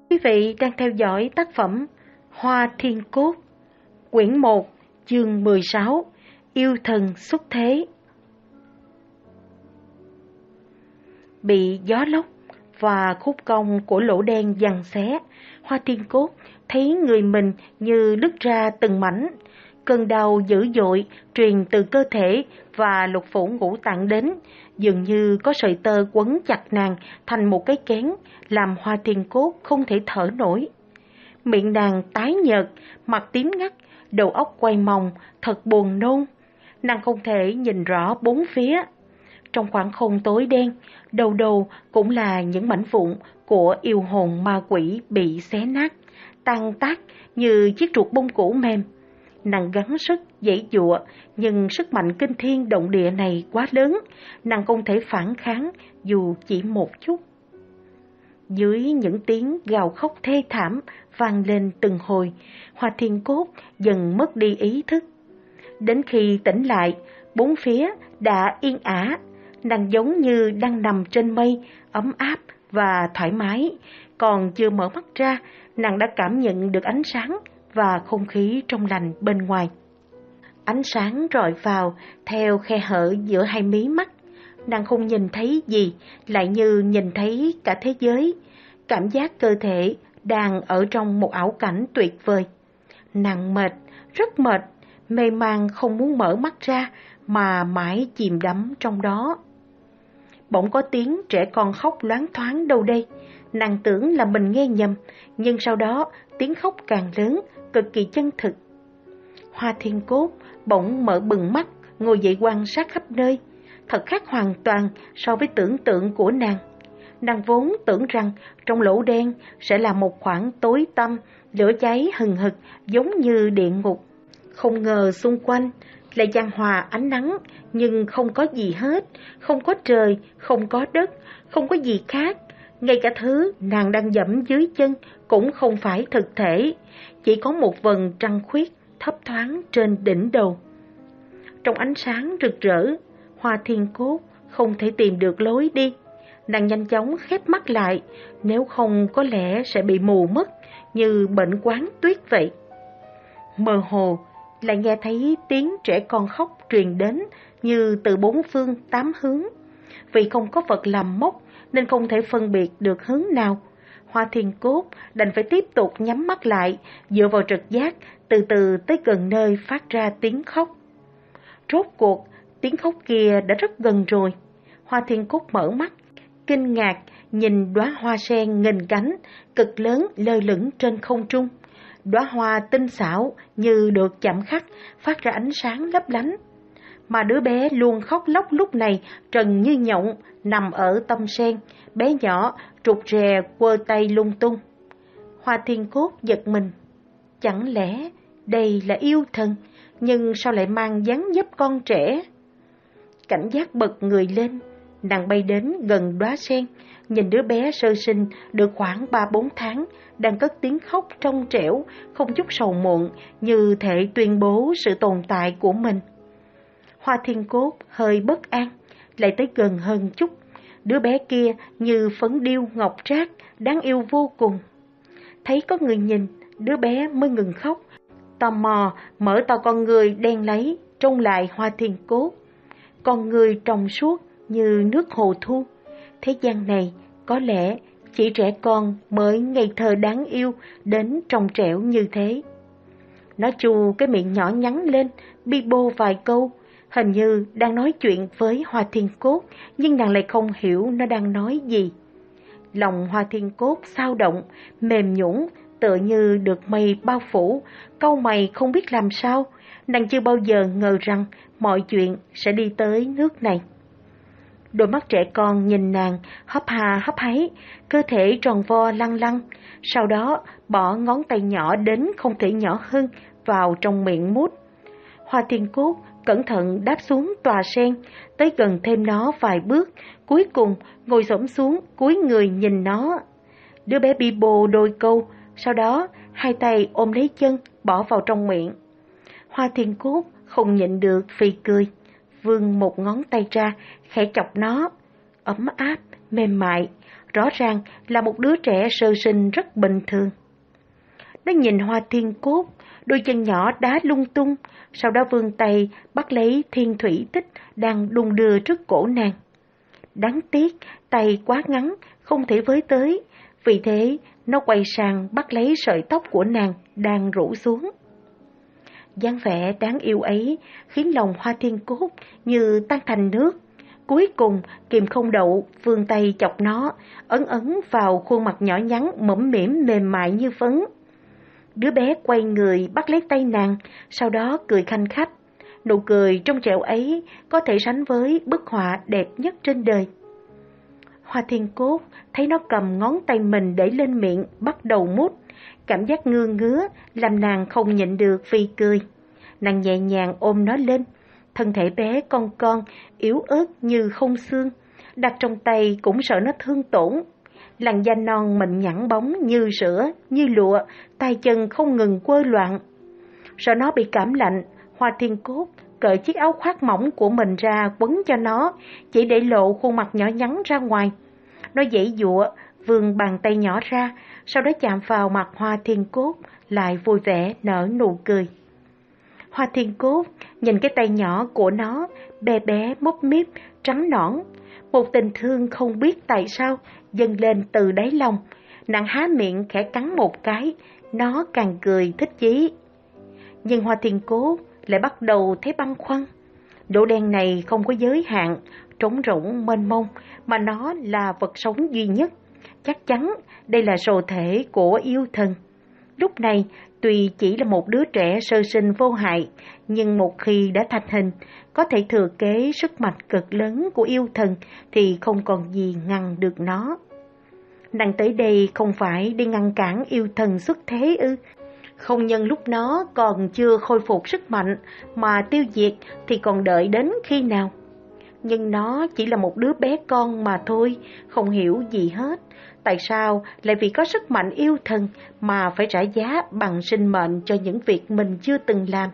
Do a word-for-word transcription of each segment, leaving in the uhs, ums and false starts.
Quý vị đang theo dõi tác phẩm Hoa Thiên Cốt, quyển một, chương mười sáu, Yêu thần xuất thế. Bị gió lốc và khúc cong của lỗ đen giằng xé, Hoa Thiên Cốt thấy người mình như đứt ra từng mảnh. Cơn đau dữ dội truyền từ cơ thể và lục phủ ngũ tạng đến, dường như có sợi tơ quấn chặt nàng thành một cái kén, làm Hoa Thiên Cốt không thể thở nổi. Miệng nàng tái nhợt, mặt tím ngắt, đầu óc quay mòng, thật buồn nôn. Nàng không thể nhìn rõ bốn phía. Trong khoảng không tối đen, đầu đầu cũng là những mảnh vụn của yêu hồn ma quỷ bị xé nát, tan tác như chiếc ruột bông củ mềm. Nàng gắng sức giãy giụa, nhưng sức mạnh kinh thiên động địa này quá lớn, nàng không thể phản kháng dù chỉ một chút. Dưới những tiếng gào khóc thê thảm vang lên từng hồi, Hoa Thiên Cốt dần mất đi ý thức. Đến khi tỉnh lại, bốn phía đã yên ả, nàng giống như đang nằm trên mây, ấm áp và thoải mái. Còn chưa mở mắt ra, nàng đã cảm nhận được ánh sáng và không khí trong lành bên ngoài. Ánh sáng rọi vào theo khe hở giữa hai mí mắt. Nàng không nhìn thấy gì, lại như nhìn thấy cả thế giới. Cảm giác cơ thể đang ở trong một ảo cảnh tuyệt vời. Nàng mệt, rất mệt, mê man không muốn mở mắt ra mà mãi chìm đắm trong đó. Bỗng có tiếng trẻ con khóc loáng thoáng đâu đây. Nàng tưởng là mình nghe nhầm, nhưng sau đó tiếng khóc càng lớn, cực kỳ chân thực. Hoa Thiên Cốt bỗng mở bừng mắt, ngồi dậy quan sát khắp nơi. Thật khác hoàn toàn so với tưởng tượng của nàng. Nàng vốn tưởng rằng trong lỗ đen sẽ là một khoảng tối tăm, lửa cháy hừng hực giống như địa ngục. Không ngờ xung quanh lại chan hòa ánh nắng, nhưng không có gì hết, không có trời, không có đất, không có gì khác. Ngay cả thứ nàng đang dẫm dưới chân cũng không phải thực thể, chỉ có một vầng trăng khuyết thấp thoáng trên đỉnh đầu. Trong ánh sáng rực rỡ, Hoa Thiên Cốt không thể tìm được lối đi. Nàng nhanh chóng khép mắt lại, nếu không có lẽ sẽ bị mù mất như bệnh quáng tuyết vậy. Mơ hồ lại nghe thấy tiếng trẻ con khóc truyền đến như từ bốn phương tám hướng. Vì không có vật làm mốc nên không thể phân biệt được hướng nào, Hoa Thiên Cốt đành phải tiếp tục nhắm mắt lại, dựa vào trực giác, từ từ tới gần nơi phát ra tiếng khóc. Rốt cuộc, tiếng khóc kia đã rất gần rồi. Hoa Thiên Cốt mở mắt, kinh ngạc nhìn đóa hoa sen nghìn cánh, cực lớn lơ lửng trên không trung. Đóa hoa tinh xảo như được chạm khắc, phát ra ánh sáng lấp lánh. Mà đứa bé luôn khóc lóc lúc này trần như nhộng, nằm ở tâm sen, bé nhỏ, rụt rè, quơ tay lung tung. Hoa Thiên Cốt giật mình. Chẳng lẽ đây là yêu thần, nhưng sao lại mang dáng dấp con trẻ? Cảnh giác bật người lên, nàng bay đến gần đóa sen, nhìn đứa bé sơ sinh được khoảng ba bốn tháng, đang cất tiếng khóc trong trẻo, không chút sầu muộn, như thể tuyên bố sự tồn tại của mình. Hoa Thiên Cốt hơi bất an, lại tới gần hơn chút. Đứa bé kia như phấn điêu ngọc trác, đáng yêu vô cùng. Thấy có người nhìn, đứa bé mới ngừng khóc, tò mò mở to con người đen láy, trông lại Hoa Thiên Cốt. Con người trong suốt như nước hồ thu. Thế gian này có lẽ chỉ trẻ con mới ngây thơ đáng yêu đến trong trẻo như thế. Nó chu cái miệng nhỏ nhắn lên, bi bô vài câu, hình như đang nói chuyện với Hoa Thiên Cốt, nhưng nàng lại không hiểu nó đang nói gì. Lòng Hoa Thiên Cốt xao động, mềm nhũn, tựa như được mây bao phủ, cau mày không biết làm sao. Nàng chưa bao giờ ngờ rằng mọi chuyện sẽ đi tới nước này. Đôi mắt trẻ con nhìn nàng, hấp hà hấp háy, cơ thể tròn vo lăn lăn, sau đó bỏ ngón tay nhỏ đến không thể nhỏ hơn vào trong miệng mút. Hoa Thiên Cốt cẩn thận đáp xuống tòa sen, tới gần thêm nó vài bước, cuối cùng ngồi xổm xuống cúi người nhìn nó. Đứa bé bi bô đôi câu, sau đó hai tay ôm lấy chân, bỏ vào trong miệng. Hoa Thiên Cốt không nhịn được phì cười, vươn một ngón tay ra, khẽ chọc nó, ấm áp, mềm mại, rõ ràng là một đứa trẻ sơ sinh rất bình thường. Nó nhìn Hoa Thiên Cốt, đôi chân nhỏ đá lung tung, sau đó vươn tay bắt lấy thiên thủy tích đang đung đưa trước cổ nàng. Đáng tiếc, tay quá ngắn, không thể với tới, vì thế nó quay sang bắt lấy sợi tóc của nàng đang rủ xuống. Dáng vẻ đáng yêu ấy khiến lòng Hoa Thiên Cốt như tan thành nước. Cuối cùng kìm không đậu, vươn tay chọc nó, ấn ấn vào khuôn mặt nhỏ nhắn mõm mĩm mềm mại như phấn. Đứa bé quay người bắt lấy tay nàng, sau đó cười khanh khách. Nụ cười trong trẻo ấy có thể sánh với bức họa đẹp nhất trên đời. Hoa Thiên Cốt thấy nó cầm ngón tay mình để lên miệng bắt đầu mút, cảm giác ngứa ngứa làm nàng không nhịn được vì cười. Nàng nhẹ nhàng ôm nó lên, thân thể bé con con, yếu ớt như không xương, đặt trong tay cũng sợ nó thương tổn. Làn da non mịn nhẵn bóng như sữa, như lụa, tay chân không ngừng quơ loạn. Sợ nó bị cảm lạnh, Hoa Thiên Cốt cởi chiếc áo khoác mỏng của mình ra quấn cho nó, chỉ để lộ khuôn mặt nhỏ nhắn ra ngoài. Nó giãy giụa, vươn bàn tay nhỏ ra, sau đó chạm vào mặt Hoa Thiên Cốt, lại vui vẻ nở nụ cười. Hoa Thiên Cốt nhìn cái tay nhỏ của nó, bé bé múp míp, trắng nõn. Một tình thương không biết tại sao dâng lên từ đáy lòng. Nàng há miệng khẽ cắn một cái, nó càng cười thích chí. Nhưng Hoa Thiên Cốt lại bắt đầu thấy băn khoăn. Lỗ đen này không có giới hạn, trống rỗng mênh mông, mà nó là vật sống duy nhất. Chắc chắn đây là rồ thể của yêu thần. Lúc này, tuy chỉ là một đứa trẻ sơ sinh vô hại, nhưng một khi đã thành hình, có thể thừa kế sức mạnh cực lớn của yêu thần thì không còn gì ngăn được nó. Nàng tới đây không phải đi ngăn cản yêu thần xuất thế ư? Không nhân lúc nó còn chưa khôi phục sức mạnh mà tiêu diệt thì còn đợi đến khi nào? Nhưng nó chỉ là một đứa bé con mà thôi, không hiểu gì hết. Tại sao lại vì có sức mạnh yêu thần mà phải trả giá bằng sinh mệnh cho những việc mình chưa từng làm?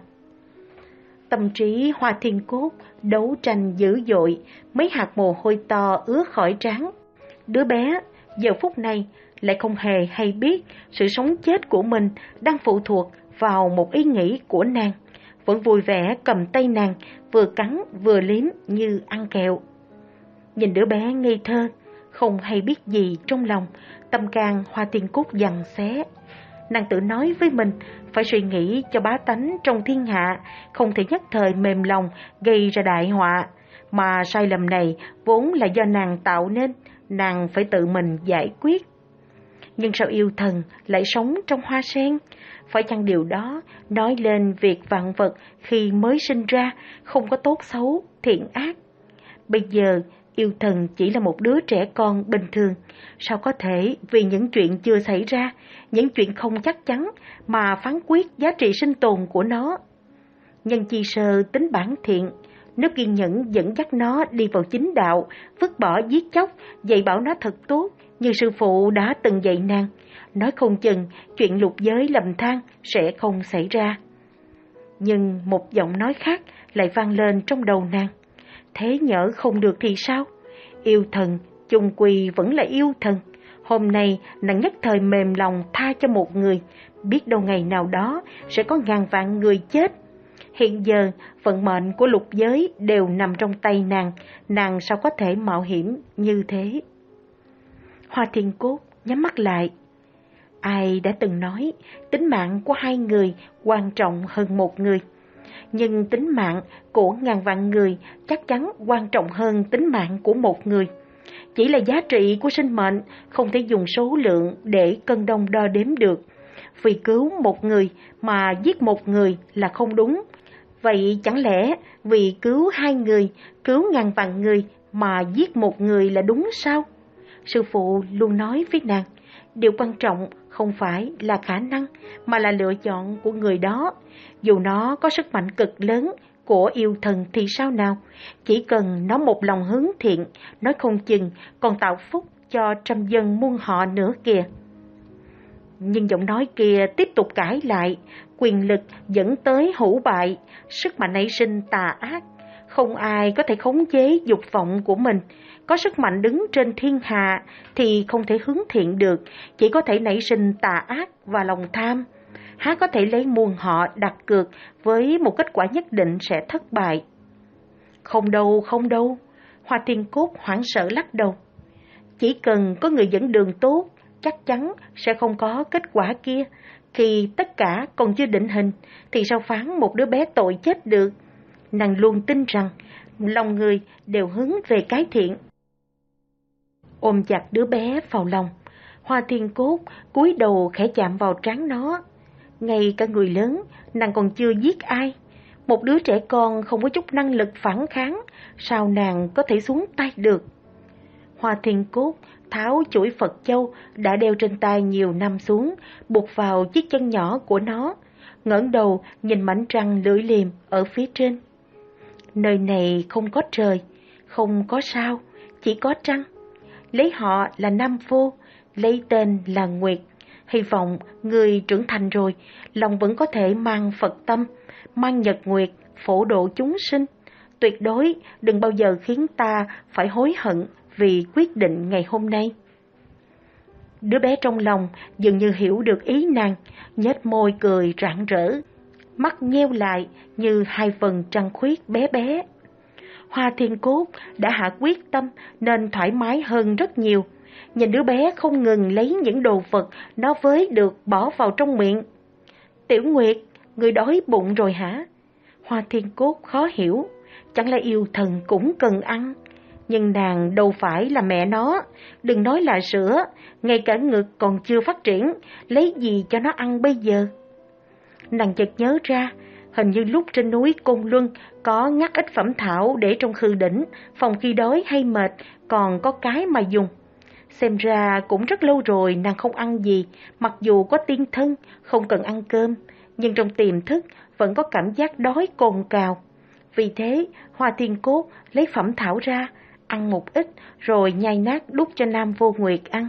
Tâm trí Hoa Thiên Cốt đấu tranh dữ dội, mấy hạt mồ hôi to ứa khỏi trán. Đứa bé giờ phút này lại không hề hay biết sự sống chết của mình đang phụ thuộc vào một ý nghĩ của nàng, vẫn vui vẻ cầm tay nàng, vừa cắn vừa liếm như ăn kẹo. Nhìn đứa bé ngây thơ, không hay biết gì trong lòng, tâm can Hoa Thiên Cốt giằng xé. Nàng tự nói với mình phải suy nghĩ cho bá tánh trong thiên hạ, không thể nhất thời mềm lòng gây ra đại họa, mà sai lầm này vốn là do nàng tạo nên, nàng phải tự mình giải quyết. Nhưng sao yêu thần lại sống trong hoa sen? Phải chăng điều đó nói lên việc vạn vật khi mới sinh ra không có tốt xấu, thiện ác? Bây giờ yêu thần chỉ là một đứa trẻ con bình thường, sao có thể vì những chuyện chưa xảy ra, những chuyện không chắc chắn mà phán quyết giá trị sinh tồn của nó? Nhân chi sơ tính bản thiện, nếu kiên nhẫn dẫn dắt nó đi vào chính đạo, vứt bỏ giết chóc, dạy bảo nó thật tốt như sư phụ đã từng dạy nàng, nói không chừng chuyện lục giới lầm than sẽ không xảy ra. Nhưng một giọng nói khác lại vang lên trong đầu nàng. Thế nhỡ không được thì sao? Yêu thần chung quy vẫn là yêu thần. Hôm nay nàng nhất thời mềm lòng tha cho một người, biết đâu ngày nào đó sẽ có ngàn vạn người chết. Hiện giờ vận mệnh của lục giới đều nằm trong tay nàng, nàng sao có thể mạo hiểm như thế? Hoa Thiên Cốt nhắm mắt lại. Ai đã từng nói tính mạng của hai người quan trọng hơn một người, nhưng tính mạng của ngàn vạn người chắc chắn quan trọng hơn tính mạng của một người. Chỉ là giá trị của sinh mệnh không thể dùng số lượng để cân đong đo đếm được. Vì cứu một người mà giết một người là không đúng. Vậy chẳng lẽ vì cứu hai người, cứu ngàn vạn người mà giết một người là đúng sao? Sư phụ luôn nói với nàng, điều quan trọng không phải là khả năng mà là lựa chọn của người đó. Dù nó có sức mạnh cực lớn của yêu thần thì sao nào? Chỉ cần nó một lòng hướng thiện, nói không chừng còn tạo phúc cho trăm dân muôn họ nữa kìa. Nhưng giọng nói kia tiếp tục cãi lại, quyền lực dẫn tới hữu bại, sức mạnh nảy sinh tà ác. Không ai có thể khống chế dục vọng của mình, có sức mạnh đứng trên thiên hạ thì không thể hướng thiện được, chỉ có thể nảy sinh tà ác và lòng tham. Há có thể lấy muôn họ đặt cược với một kết quả nhất định sẽ thất bại. Không đâu, không đâu, Hoa Thiên Cốt hoảng sợ lắc đầu. Chỉ cần có người dẫn đường tốt, chắc chắn sẽ không có kết quả kia. Khi tất cả còn chưa định hình, thì sao phán một đứa bé tội chết được? Nàng luôn tin rằng lòng người đều hướng về cái thiện. Ôm chặt đứa bé vào lòng, Hoa Thiên Cốt cúi đầu khẽ chạm vào trán nó. Ngay cả người lớn, nàng còn chưa giết ai. Một đứa trẻ con không có chút năng lực phản kháng, sao nàng có thể xuống tay được? Hoa Thiên Cốt tháo chuỗi Phật châu đã đeo trên tay nhiều năm xuống, buộc vào chiếc chân nhỏ của nó, ngẩng đầu nhìn mảnh trăng lưỡi liềm ở phía trên. Nơi này không có trời, không có sao, chỉ có trăng. Lấy họ là Nam Vô, lấy tên là Nguyệt. Hy vọng người trưởng thành rồi, lòng vẫn có thể mang Phật tâm, mang nhật nguyệt, phổ độ chúng sinh. Tuyệt đối đừng bao giờ khiến ta phải hối hận vì quyết định ngày hôm nay. Đứa bé trong lòng dường như hiểu được ý nàng, nhếch môi cười rạng rỡ, mắt nheo lại như hai vầng trăng khuyết bé bé. Hoa Thiên Cốt đã hạ quyết tâm nên thoải mái hơn rất nhiều. Nhìn đứa bé không ngừng lấy những đồ vật nó với được bỏ vào trong miệng. Tiểu Nguyệt, người đói bụng rồi hả? Hoa Thiên Cốt khó hiểu, chẳng lẽ yêu thần cũng cần ăn? Nhưng nàng đâu phải là mẹ nó, đừng nói là sữa, ngay cả ngực còn chưa phát triển, lấy gì cho nó ăn bây giờ? Nàng chợt nhớ ra, hình như lúc trên núi Côn Luân có ngắt ít phẩm thảo để trong khư đỉnh, phòng khi đói hay mệt còn có cái mà dùng. Xem ra cũng rất lâu rồi nàng không ăn gì, mặc dù có tiên thân, không cần ăn cơm, nhưng trong tiềm thức vẫn có cảm giác đói cồn cào. Vì thế, Hoa Thiên Cốt lấy phẩm thảo ra, ăn một ít rồi nhai nát đút cho Nam Vô Nguyệt ăn.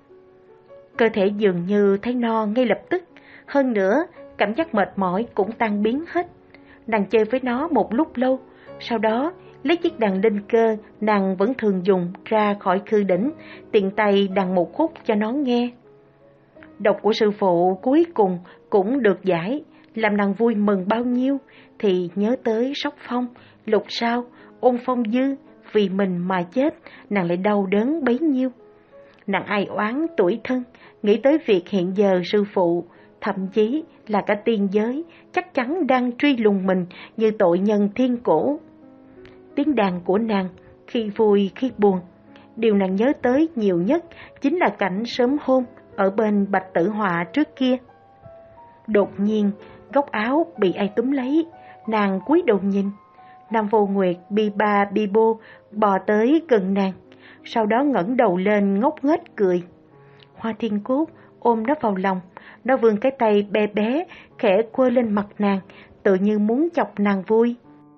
Cơ thể dường như thấy no ngay lập tức, hơn nữa cảm giác mệt mỏi cũng tan biến hết. Nàng chơi với nó một lúc lâu, sau đó lấy chiếc đàn đinh cơ nàng vẫn thường dùng ra khỏi khư đỉnh, tiện tay đàn một khúc cho nó nghe. Độc của sư phụ cuối cùng cũng được giải, làm nàng vui mừng bao nhiêu thì nhớ tới Sóc Phong, Lục Sao, Ôn Phong Dư, vì mình mà chết, nàng lại đau đớn bấy nhiêu. Nàng ai oán tuổi thân, nghĩ tới việc hiện giờ sư phụ, thậm chí là cả tiên giới, chắc chắn đang truy lùng mình như tội nhân thiên cổ. Tiếng đàn của nàng, khi vui khi buồn, điều nàng nhớ tới nhiều nhất chính là cảnh sớm hôm ở bên Bạch Tử Họa trước kia. Đột nhiên, góc áo bị ai túm lấy, nàng cúi đầu nhìn. Nam Vô Nguyệt bi ba bi bô bò tới gần nàng, sau đó ngẩng đầu lên ngốc nghếch cười. Hoa Thiên Cốt ôm nó vào lòng, nó vươn cái tay bé bé khẽ quơ lên mặt nàng, tự như muốn chọc nàng vui.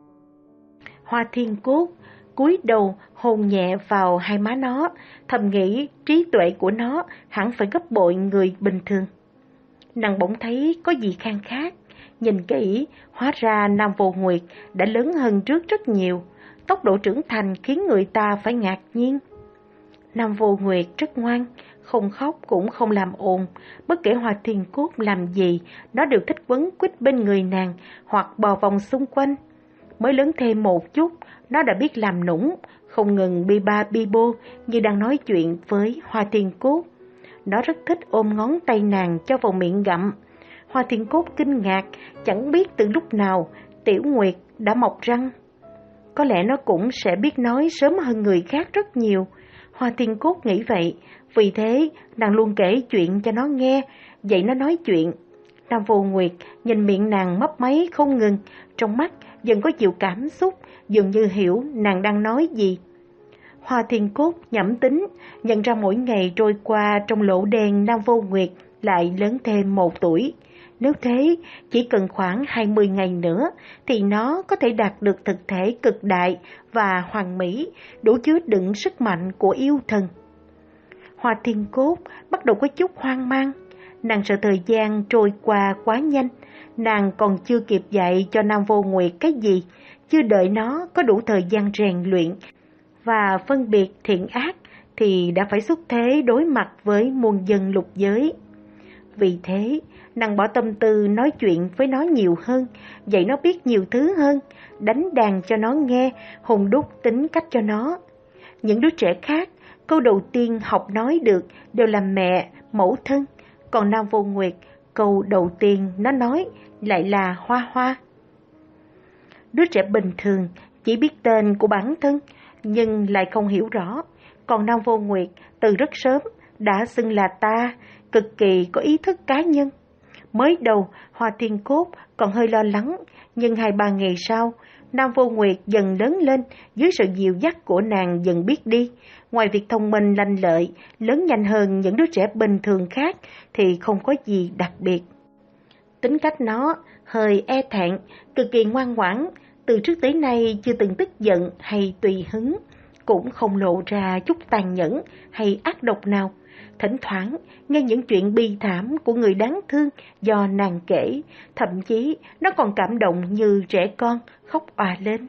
Hoa Thiên Cốt cúi đầu hôn nhẹ vào hai má nó, thầm nghĩ trí tuệ của nó hẳn phải gấp bội người bình thường. Nàng bỗng thấy có gì khang khác, nhìn kỹ, hóa ra Nam Vô Nguyệt đã lớn hơn trước rất nhiều, tốc độ trưởng thành khiến người ta phải ngạc nhiên. Nam Vô Nguyệt rất ngoan, không khóc cũng không làm ồn, bất kể Hoa Thiên Cốt làm gì, nó đều thích quấn quýt bên người nàng hoặc bò vòng xung quanh. Mới lớn thêm một chút, nó đã biết làm nũng, không ngừng bi ba bi bô như đang nói chuyện với Hoa Thiên Cốt. Nó rất thích ôm ngón tay nàng cho vào miệng gặm. Hoa Thiên Cốt kinh ngạc, chẳng biết từ lúc nào Tiểu Nguyệt đã mọc răng. Có lẽ nó cũng sẽ biết nói sớm hơn người khác rất nhiều. Hoa Thiên Cốt nghĩ vậy, vì thế nàng luôn kể chuyện cho nó nghe, dạy nó nói chuyện. Nam Vô Nguyệt nhìn miệng nàng mấp máy không ngừng, trong mắt dần có chiều cảm xúc, dường như hiểu nàng đang nói gì. Hoa Thiên Cốt nhẩm tính, nhận ra mỗi ngày trôi qua trong lỗ đen Nam Vô Nguyệt lại lớn thêm một tuổi. Nếu thế, chỉ cần khoảng hai mươi ngày nữa thì nó có thể đạt được thực thể cực đại và hoàn mỹ, đủ chứa đựng sức mạnh của yêu thần. Hoa Thiên Cốt bắt đầu có chút hoang mang. Nàng sợ thời gian trôi qua quá nhanh, nàng còn chưa kịp dạy cho Nam Vô Nguyệt cái gì, chưa đợi nó có đủ thời gian rèn luyện, và phân biệt thiện ác thì đã phải xuất thế đối mặt với muôn dân lục giới. Vì thế, nàng bỏ tâm tư nói chuyện với nó nhiều hơn, dạy nó biết nhiều thứ hơn, đánh đàn cho nó nghe, hùng đúc tính cách cho nó. Những đứa trẻ khác, câu đầu tiên học nói được đều là mẹ, mẫu thân, còn Nam Vô Nguyệt, câu đầu tiên nó nói lại là Hoa Hoa. Đứa trẻ bình thường chỉ biết tên của bản thân, nhưng lại không hiểu rõ, còn Nam Vô Nguyệt từ rất sớm đã xưng là ta, cực kỳ có ý thức cá nhân. Mới đầu, Hoa Thiên Cốt còn hơi lo lắng, nhưng hai ba ngày sau, Nam Vô Nguyệt dần lớn lên dưới sự dìu dắt của nàng dần biết đi. Ngoài việc thông minh lanh lợi, lớn nhanh hơn những đứa trẻ bình thường khác thì không có gì đặc biệt. Tính cách nó hơi e thẹn, cực kỳ ngoan ngoãn, từ trước tới nay chưa từng tức giận hay tùy hứng, cũng không lộ ra chút tàn nhẫn hay ác độc nào. Thỉnh thoảng nghe những chuyện bi thảm của người đáng thương do nàng kể, thậm chí nó còn cảm động như trẻ con khóc òa lên.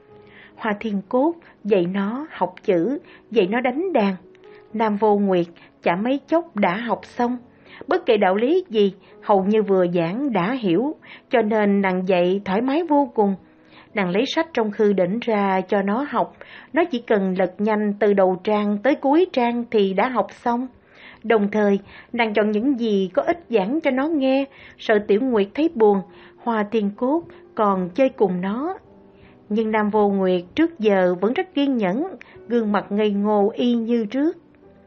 Hoa Thiên Cốt dạy nó học chữ, dạy nó đánh đàn. Nam Vô Nguyệt chả mấy chốc đã học xong. Bất kể đạo lý gì, hầu như vừa giảng đã hiểu, cho nên nàng dạy thoải mái vô cùng. Nàng lấy sách trong khư đỉnh ra cho nó học, nó chỉ cần lật nhanh từ đầu trang tới cuối trang thì đã học xong. Đồng thời, nàng chọn những gì có ích giảng cho nó nghe, sợ Tiểu Nguyệt thấy buồn, Hoa Thiên Cốt còn chơi cùng nó. Nhưng Nam Vô Nguyệt trước giờ vẫn rất kiên nhẫn, gương mặt ngây ngô y như trước.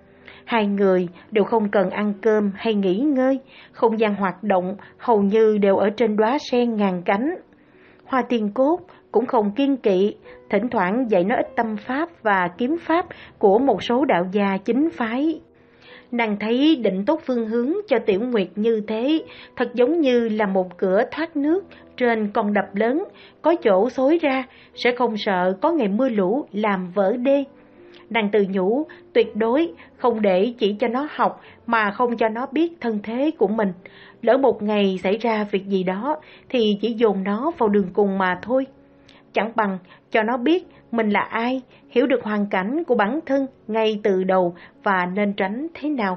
Hai người đều không cần ăn cơm hay nghỉ ngơi, không gian hoạt động hầu như đều ở trên đóa sen ngàn cánh. Hoa Thiên Cốt cũng không kiêng kỵ, thỉnh thoảng dạy nó ít tâm pháp và kiếm pháp của một số đạo gia chính phái. Nàng thấy định tốt phương hướng cho Tiểu Nguyệt như thế, thật giống như là một cửa thoát nước trên con đập lớn, có chỗ xối ra, sẽ không sợ có ngày mưa lũ làm vỡ đê. Nàng tự nhủ, tuyệt đối không để chỉ cho nó học mà không cho nó biết thân thế của mình. Lỡ một ngày xảy ra việc gì đó thì chỉ dồn nó vào đường cùng mà thôi. Chẳng bằng cho nó biết mình là ai, hiểu được hoàn cảnh của bản thân ngay từ đầu và nên tránh thế nào.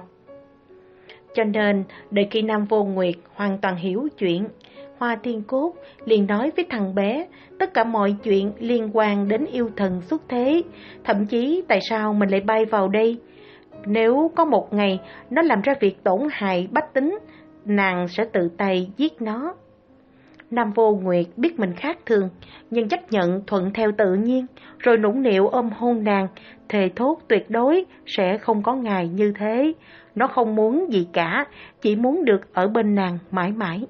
Cho nên, đợi khi Nam Vô Nguyệt hoàn toàn hiểu chuyện, Hoa Thiên Cốt liền nói với thằng bé tất cả mọi chuyện liên quan đến yêu thần xuất thế, thậm chí tại sao mình lại bay vào đây. Nếu có một ngày nó làm ra việc tổn hại bách tính, nàng sẽ tự tay giết nó. Nam Vô Nguyệt biết mình khác thường, nhưng chấp nhận thuận theo tự nhiên, rồi nũng nịu ôm hôn nàng, thề thốt tuyệt đối sẽ không có ngày như thế. Nó không muốn gì cả, chỉ muốn được ở bên nàng mãi mãi.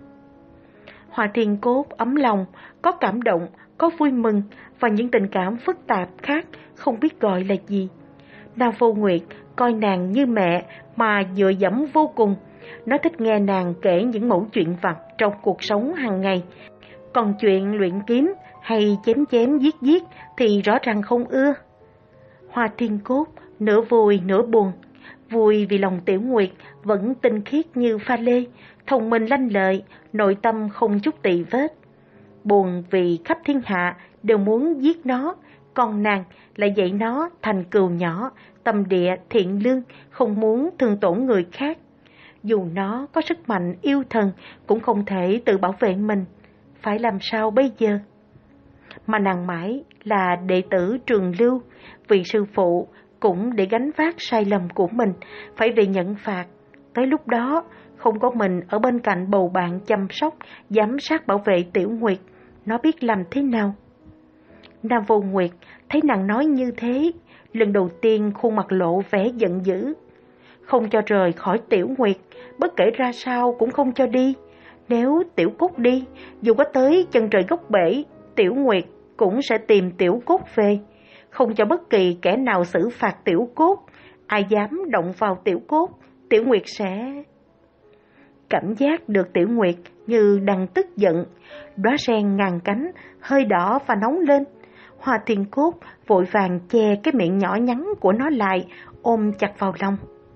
Hoa Thiên Cốt ấm lòng, có cảm động, có vui mừng và những tình cảm phức tạp khác không biết gọi là gì. Nam Vô Nguyệt coi nàng như mẹ mà dựa dẫm vô cùng. Nó thích nghe nàng kể những mẩu chuyện vặt trong cuộc sống hàng ngày. Còn chuyện luyện kiếm hay chém chém giết giết thì rõ ràng không ưa. Hoa Thiên Cốt nửa vui nửa buồn. Vui vì lòng Tiểu Nguyệt vẫn tinh khiết như pha lê, thông minh lanh lợi, nội tâm không chút tì vết. Buồn vì khắp thiên hạ đều muốn giết nó, còn nàng lại dạy nó thành cừu nhỏ, tâm địa thiện lương, không muốn thương tổn người khác. Dù nó có sức mạnh yêu thần cũng không thể tự bảo vệ mình, phải làm sao bây giờ? Mà nàng mãi là đệ tử Trường Lưu, vì sư phụ cũng để gánh vác sai lầm của mình, phải về nhận phạt. Tới lúc đó, không có mình ở bên cạnh bầu bạn chăm sóc, giám sát bảo vệ Tiểu Nguyệt, nó biết làm thế nào? Nam Vô Nguyệt thấy nàng nói như thế, lần đầu tiên khuôn mặt lộ vẻ giận dữ. Không cho rời khỏi Tiểu Nguyệt, bất kể ra sao cũng không cho đi. Nếu Tiểu Cốt đi, dù có tới chân trời góc bể, Tiểu Nguyệt cũng sẽ tìm Tiểu Cốt về. Không cho bất kỳ kẻ nào xử phạt Tiểu Cốt. Ai dám động vào Tiểu Cốt, Tiểu Nguyệt sẽ... Cảm giác được Tiểu Nguyệt như đang tức giận, đóa sen ngàn cánh, hơi đỏ và nóng lên. Hoa Thiên Cốt vội vàng che cái miệng nhỏ nhắn của nó lại, ôm chặt vào lòng.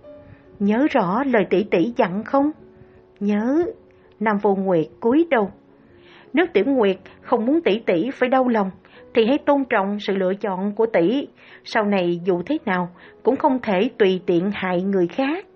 Nhớ rõ lời tỷ tỷ dặn không? Nhớ. Nam Vô Nguyệt cúi đầu. Nếu Tiểu Nguyệt không muốn tỷ tỷ phải đau lòng, thì hãy tôn trọng sự lựa chọn của tỷ. Sau này dù thế nào cũng không thể tùy tiện hại người khác.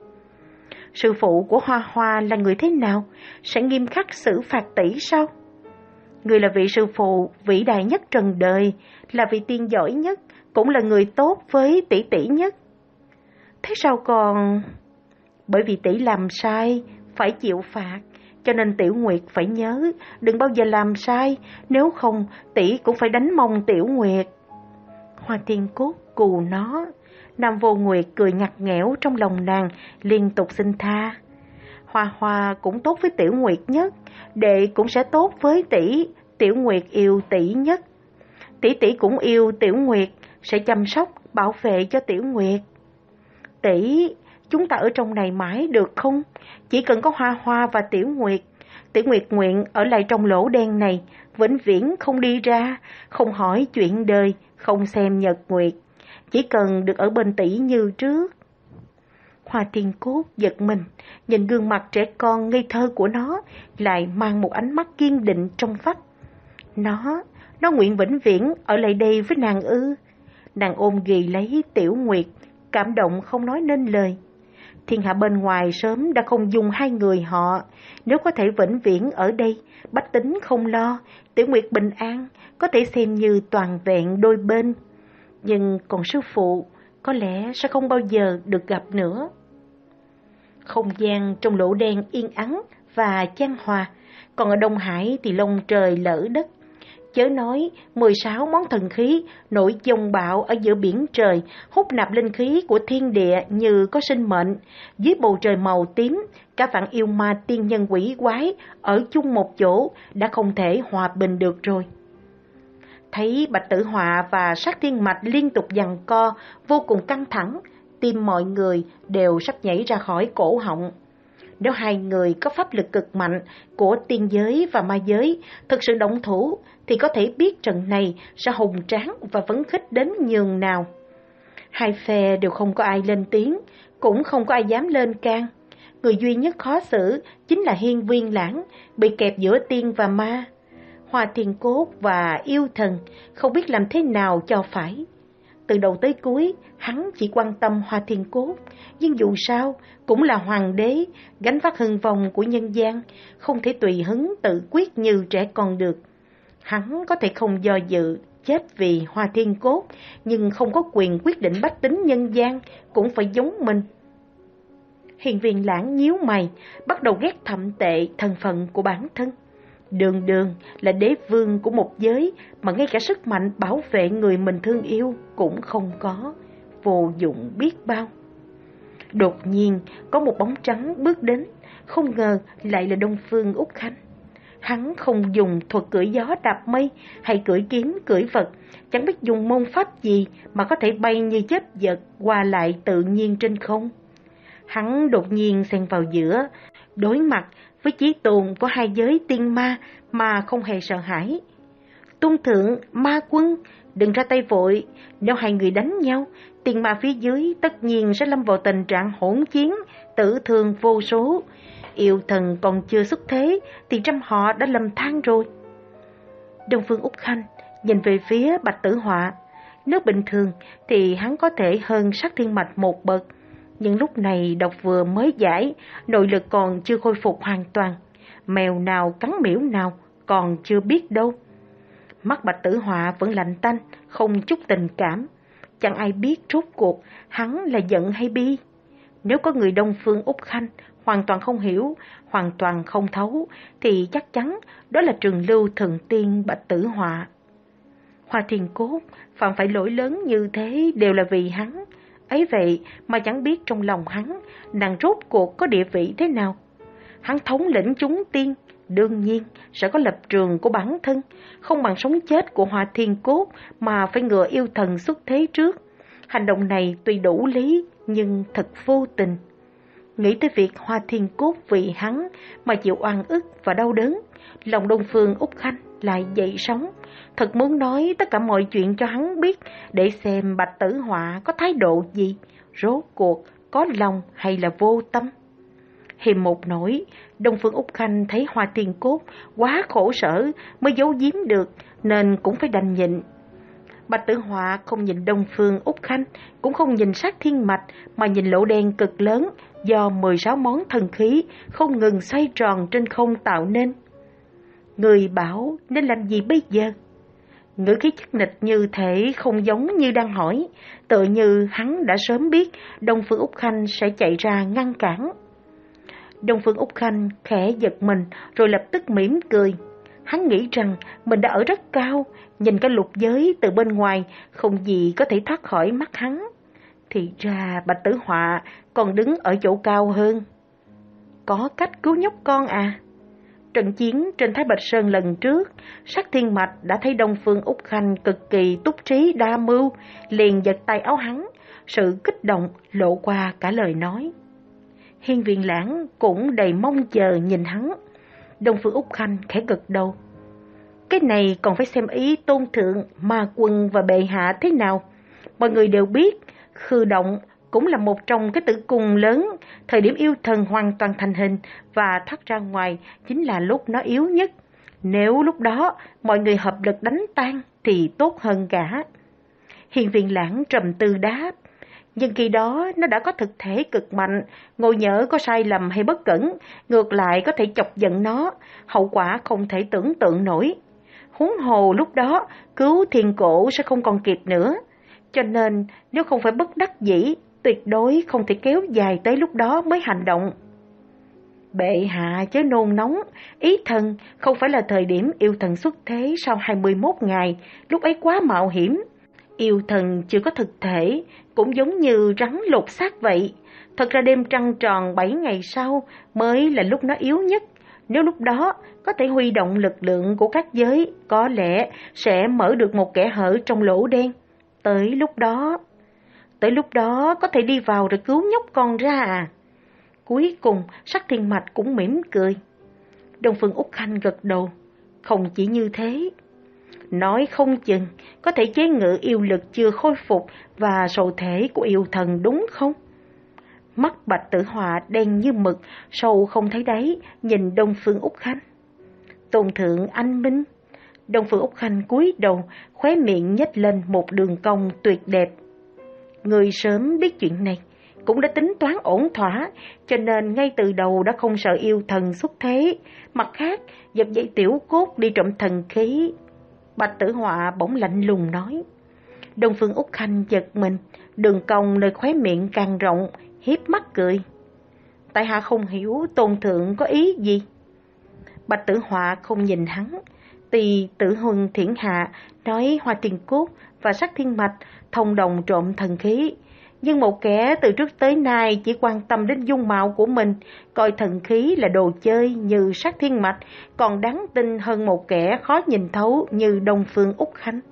Sư phụ của Hoa Hoa là người thế nào? Sẽ nghiêm khắc xử phạt tỷ sao? Người là vị sư phụ vĩ đại nhất trần đời, là vị tiên giỏi nhất, cũng là người tốt với tỷ tỷ nhất. Thế sao còn... Bởi vì tỷ làm sai, phải chịu phạt, cho nên Tiểu Nguyệt phải nhớ, đừng bao giờ làm sai, nếu không tỷ cũng phải đánh mông Tiểu Nguyệt. Hoa Thiên Cốt cù nó. Nam Vô Nguyệt cười ngặt nghẽo trong lòng nàng, liên tục xin tha. Hoa Hoa cũng tốt với Tiểu Nguyệt nhất, đệ cũng sẽ tốt với tỷ, Tiểu Nguyệt yêu tỷ nhất. Tỷ tỷ cũng yêu Tiểu Nguyệt, sẽ chăm sóc, bảo vệ cho Tiểu Nguyệt. Tỷ, chúng ta ở trong này mãi được không? Chỉ cần có Hoa Hoa và Tiểu Nguyệt. Tiểu Nguyệt nguyện ở lại trong lỗ đen này, vĩnh viễn không đi ra, không hỏi chuyện đời, không xem nhật nguyệt. Chỉ cần được ở bên tỷ như trước. Hoa Thiên Cốt giật mình, nhìn gương mặt trẻ con ngây thơ của nó, lại mang một ánh mắt kiên định trong vắt. Nó, nó nguyện vĩnh viễn ở lại đây với nàng ư? Nàng ôm ghì lấy Tiểu Nguyệt, cảm động không nói nên lời. Thiên hạ bên ngoài sớm đã không dùng hai người họ, nếu có thể vĩnh viễn ở đây, bách tính không lo, Tiểu Nguyệt bình an, có thể xem như toàn vẹn đôi bên. Nhưng còn sư phụ, có lẽ sẽ không bao giờ được gặp nữa. Không gian trong lỗ đen yên ắng và chan hòa, còn ở Đông Hải thì lông trời lỡ đất. Chớ nói mười sáu món thần khí nổi dông bão ở giữa biển trời, hút nạp linh khí của thiên địa như có sinh mệnh. Dưới bầu trời màu tím, cả vạn yêu ma tiên nhân quỷ quái ở chung một chỗ đã không thể hòa bình được rồi. Thấy Bạch Tử Họa và Sát Thiên Mạch liên tục giằng co, vô cùng căng thẳng, tim mọi người đều sắp nhảy ra khỏi cổ họng. Nếu hai người có pháp lực cực mạnh của tiên giới và ma giới thực sự động thủ, thì có thể biết trận này sẽ hùng tráng và phấn khích đến nhường nào. Hai phe đều không có ai lên tiếng, cũng không có ai dám lên can. Người duy nhất khó xử chính là Hiên Viên Lãng, bị kẹp giữa tiên và ma. Hoa Thiên Cốt và Yêu Thần không biết làm thế nào cho phải. Từ đầu tới cuối, hắn chỉ quan tâm Hoa Thiên Cốt, nhưng dù sao cũng là hoàng đế, gánh vác hưng vong của nhân gian, không thể tùy hứng tự quyết như trẻ con được. Hắn có thể không do dự chết vì Hoa Thiên Cốt, nhưng không có quyền quyết định bách tính nhân gian, cũng phải giống mình. Hiền Viên Lãng nhíu mày, bắt đầu ghét thậm tệ thân phận của bản thân. Đường đường là đế vương của một giới mà ngay cả sức mạnh bảo vệ người mình thương yêu cũng không có, vô dụng biết bao. Đột nhiên có một bóng trắng bước đến, không ngờ lại là Đông Phương Úc Khanh. Hắn không dùng thuật cưỡi gió đạp mây hay cưỡi kiếm cưỡi vật, chẳng biết dùng môn pháp gì mà có thể bay như chớp giật qua lại tự nhiên trên không. Hắn đột nhiên xen vào giữa, đối mặt với chí tồn của hai giới tiên ma mà không hề sợ hãi. Tôn thượng, ma quân, đừng ra tay vội, nếu hai người đánh nhau, tiên ma phía dưới tất nhiên sẽ lâm vào tình trạng hỗn chiến, tử thương vô số. Yêu thần còn chưa xuất thế thì trăm họ đã lầm than rồi. Đông Phương Úc Khanh nhìn về phía Bạch Tử Họa. Nếu bình thường thì hắn có thể hơn Sát Thiên Mạch một bậc, nhưng lúc này độc vừa mới giải, nội lực còn chưa khôi phục hoàn toàn. Mèo nào cắn miễu nào còn chưa biết đâu. Mắt Bạch Tử Họa vẫn lạnh tanh, không chút tình cảm. Chẳng ai biết rốt cuộc hắn là giận hay bi. Nếu có người Đông Phương Úc Khanh hoàn toàn không hiểu, hoàn toàn không thấu, thì chắc chắn đó là Trường Lưu Thần Tiên Bạch Tử Họa. Hoa Thiên Cốt phạm phải lỗi lớn như thế đều là vì hắn. Ấy vậy mà chẳng biết trong lòng hắn, nàng rốt cuộc có địa vị thế nào. Hắn thống lĩnh chúng tiên, đương nhiên sẽ có lập trường của bản thân, không bằng sống chết của Hoa Thiên Cốt mà phải ngựa yêu thần xuất thế trước. Hành động này tuy đủ lý, nhưng thật vô tình. Nghĩ tới việc Hoa Thiên Cốt vì hắn mà chịu oan ức và đau đớn, lòng Đông Phương Úc Khanh lại dậy sóng. Thật muốn nói tất cả mọi chuyện cho hắn biết, để xem Bạch Tử Họa có thái độ gì, rốt cuộc có lòng hay là vô tâm. Hiềm một nỗi, Đông Phương Úc Khanh thấy Hoa Thiên Cốt quá khổ sở mới giấu giếm được, nên cũng phải đành nhịn. Bạch Tử Họa không nhìn Đông Phương Úc Khanh, cũng không nhìn Sát Thiên Mạch, mà nhìn lỗ đen cực lớn do mười sáu món thần khí không ngừng xoay tròn trên không tạo nên. Người bảo nên làm gì bây giờ? Ngữ khí chắc nịch như thể không giống như đang hỏi, tựa như hắn đã sớm biết Đông Phương Úc Khanh sẽ chạy ra ngăn cản. Đông Phương Úc Khanh khẽ giật mình rồi lập tức mỉm cười. Hắn nghĩ rằng mình đã ở rất cao, nhìn cái lục giới từ bên ngoài không gì có thể thoát khỏi mắt hắn. Thì ra Bạch Tử Họa còn đứng ở chỗ cao hơn. Có cách cứu nhóc con à? Trận chiến trên Thái Bạch Sơn lần trước, Sát Thiên Mạch đã thấy Đông Phương Úc Khanh cực kỳ túc trí đa mưu, liền giật tay áo hắn, sự kích động lộ qua cả lời nói. Hiên Viên Lãng cũng đầy mong chờ nhìn hắn. Đông Phương Úc Khanh khẽ gật đầu. Cái này còn phải xem ý Tôn Thượng, Ma Quân và bệ hạ thế nào. Mọi người đều biết, Khư Động cũng là một trong cái tử cung lớn, thời điểm yêu thần hoàn toàn thành hình và thoát ra ngoài chính là lúc nó yếu nhất. Nếu lúc đó mọi người hợp lực đánh tan thì tốt hơn cả. Hiên Viên Lãng trầm tư đáp. Nhưng khi đó nó đã có thực thể cực mạnh, ngộ nhỡ có sai lầm hay bất cẩn, ngược lại có thể chọc giận nó, hậu quả không thể tưởng tượng nổi. Huống hồ lúc đó, cứu thiên cổ sẽ không còn kịp nữa. Cho nên, nếu không phải bất đắc dĩ, tuyệt đối không thể kéo dài tới lúc đó mới hành động. Bệ hạ chớ nôn nóng, ý thần không phải là thời điểm yêu thần xuất thế sau hai mươi mốt ngày, lúc ấy quá mạo hiểm. Yêu thần chưa có thực thể, cũng giống như rắn lột xác vậy. Thật ra đêm trăng tròn bảy ngày sau mới là lúc nó yếu nhất. Nếu lúc đó có thể huy động lực lượng của các giới, có lẽ sẽ mở được một kẽ hở trong lỗ đen. Tới lúc đó, tới lúc đó có thể đi vào rồi cứu nhóc con ra à? Cuối cùng, Sát Thiên Mạch cũng mỉm cười. Đông Phương Úc Khanh gật đầu. Không chỉ như thế. Nói không chừng, có thể chế ngự yêu lực chưa khôi phục và sầu thể của yêu thần đúng không? Mắt Bạch Tử Họa đen như mực, sâu không thấy đáy, nhìn Đông Phương Úc Khanh. Tôn Thượng anh minh. Đông Phương Úc Khanh cúi đầu, khóe miệng nhếch lên một đường cong tuyệt đẹp. Người sớm biết chuyện này, cũng đã tính toán ổn thỏa, cho nên ngay từ đầu đã không sợ yêu thần xuất thế. Mặt khác, giật dây tiểu cốt đi trộm thần khí. Bạch Tử Họa bỗng lạnh lùng nói. Đông Phương Úc Khanh giật mình, đường cong nơi khóe miệng càng rộng, hiếp mắt cười. Tại hạ không hiểu Tôn Thượng có ý gì? Bạch Tử Họa không nhìn hắn. Tỳ Tử Huân Thiển Hạ nói Hoa Tiên Cốt và Sát Thiên Mạch thông đồng trộm thần khí. Nhưng một kẻ từ trước tới nay chỉ quan tâm đến dung mạo của mình, coi thần khí là đồ chơi như Sát Thiên Mạch, còn đáng tin hơn một kẻ khó nhìn thấu như Đông Phương Úc Khanh.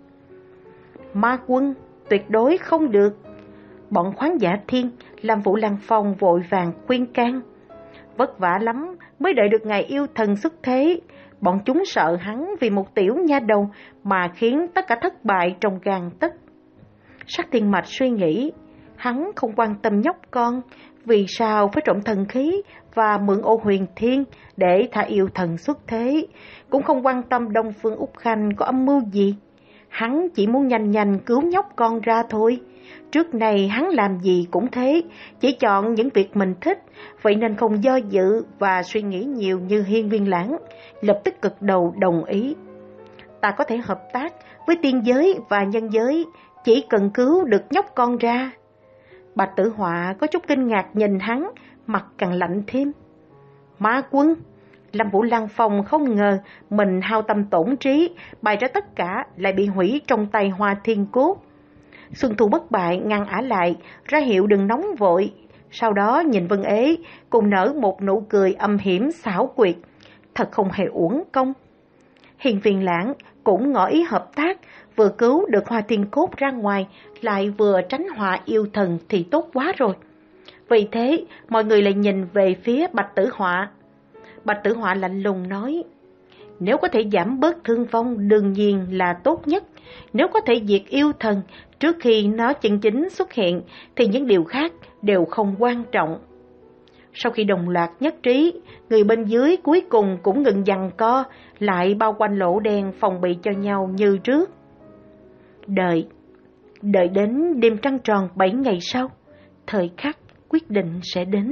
Ma Quân, tuyệt đối không được. Bọn khoáng giả thiên, làm Vũ Lăng Phong vội vàng khuyên can. Vất vả lắm mới đợi được ngày yêu thần xuất thế. Bọn chúng sợ hắn vì một tiểu nha đầu mà khiến tất cả thất bại trong gang tấc. Sát Thiên Mạch suy nghĩ, hắn không quan tâm nhóc con, vì sao phải trộm thần khí và mượn ô huyền thiên để thả yêu thần xuất thế, cũng không quan tâm Đông Phương Úc Khanh có âm mưu gì. Hắn chỉ muốn nhanh nhanh cứu nhóc con ra thôi. Trước này hắn làm gì cũng thế, chỉ chọn những việc mình thích, vậy nên không do dự và suy nghĩ nhiều như Hiên Viên Lãng, lập tức cực đầu đồng ý. Ta có thể hợp tác với tiên giới và nhân giới, chỉ cần cứu được nhóc con ra. Bạch Tử Họa có chút kinh ngạc nhìn hắn, mặt càng lạnh thêm. Ma Quân, Lâm Vũ Lăng Phong không ngờ mình hao tâm tổn trí, bày ra tất cả lại bị hủy trong tay Hoa Thiên Cốt. Xuân Thu bất bại ngăn ả lại, ra hiệu đừng nóng vội. Sau đó nhìn Vân Ế cùng nở một nụ cười âm hiểm xảo quyệt, thật không hề uổng công. Hiên Viên Lãng cũng ngỏ ý hợp tác, vừa cứu được Hoa Thiên Cốt ra ngoài, lại vừa tránh họa yêu thần thì tốt quá rồi. Vì thế, mọi người lại nhìn về phía Bạch Tử Họa. Bạch Tử Họa lạnh lùng nói, nếu có thể giảm bớt thương vong đương nhiên là tốt nhất. Nếu có thể diệt yêu thần trước khi nó chân chính xuất hiện thì những điều khác đều không quan trọng. Sau khi đồng loạt nhất trí, người bên dưới cuối cùng cũng ngừng giằng co, lại bao quanh lỗ đen phòng bị cho nhau như trước. Đợi, đợi đến đêm trăng tròn bảy ngày sau, thời khắc quyết định sẽ đến.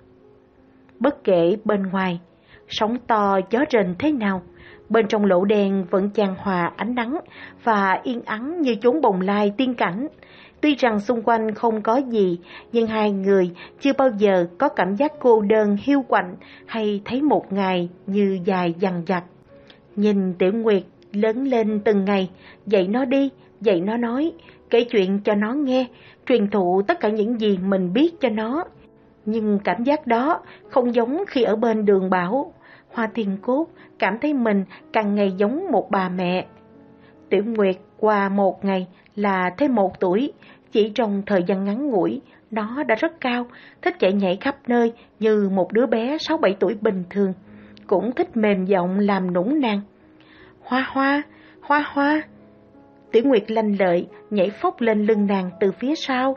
Bất kể bên ngoài, sóng to gió rền thế nào, bên trong lỗ đen vẫn chan hòa ánh nắng và yên ắng như chốn bồng lai tiên cảnh. Tuy rằng xung quanh không có gì, nhưng hai người chưa bao giờ có cảm giác cô đơn hiu quạnh hay thấy một ngày như dài dằng dặc. Nhìn Tiểu Nguyệt lớn lên từng ngày, dạy nó đi, dạy nó nói, kể chuyện cho nó nghe, truyền thụ tất cả những gì mình biết cho nó. Nhưng cảm giác đó không giống khi ở bên Đường Bảo. Hoa Thiên Cốt cảm thấy mình càng ngày giống một bà mẹ. Tiểu Nguyệt qua một ngày là thêm một tuổi, chỉ trong thời gian ngắn ngủi, nó đã rất cao, thích chạy nhảy khắp nơi như một đứa bé sáu bảy tuổi bình thường, cũng thích mềm giọng làm nũng nàn. Hoa hoa, hoa hoa. Tiểu Nguyệt lanh lợi nhảy phóc lên lưng nàng từ phía sau.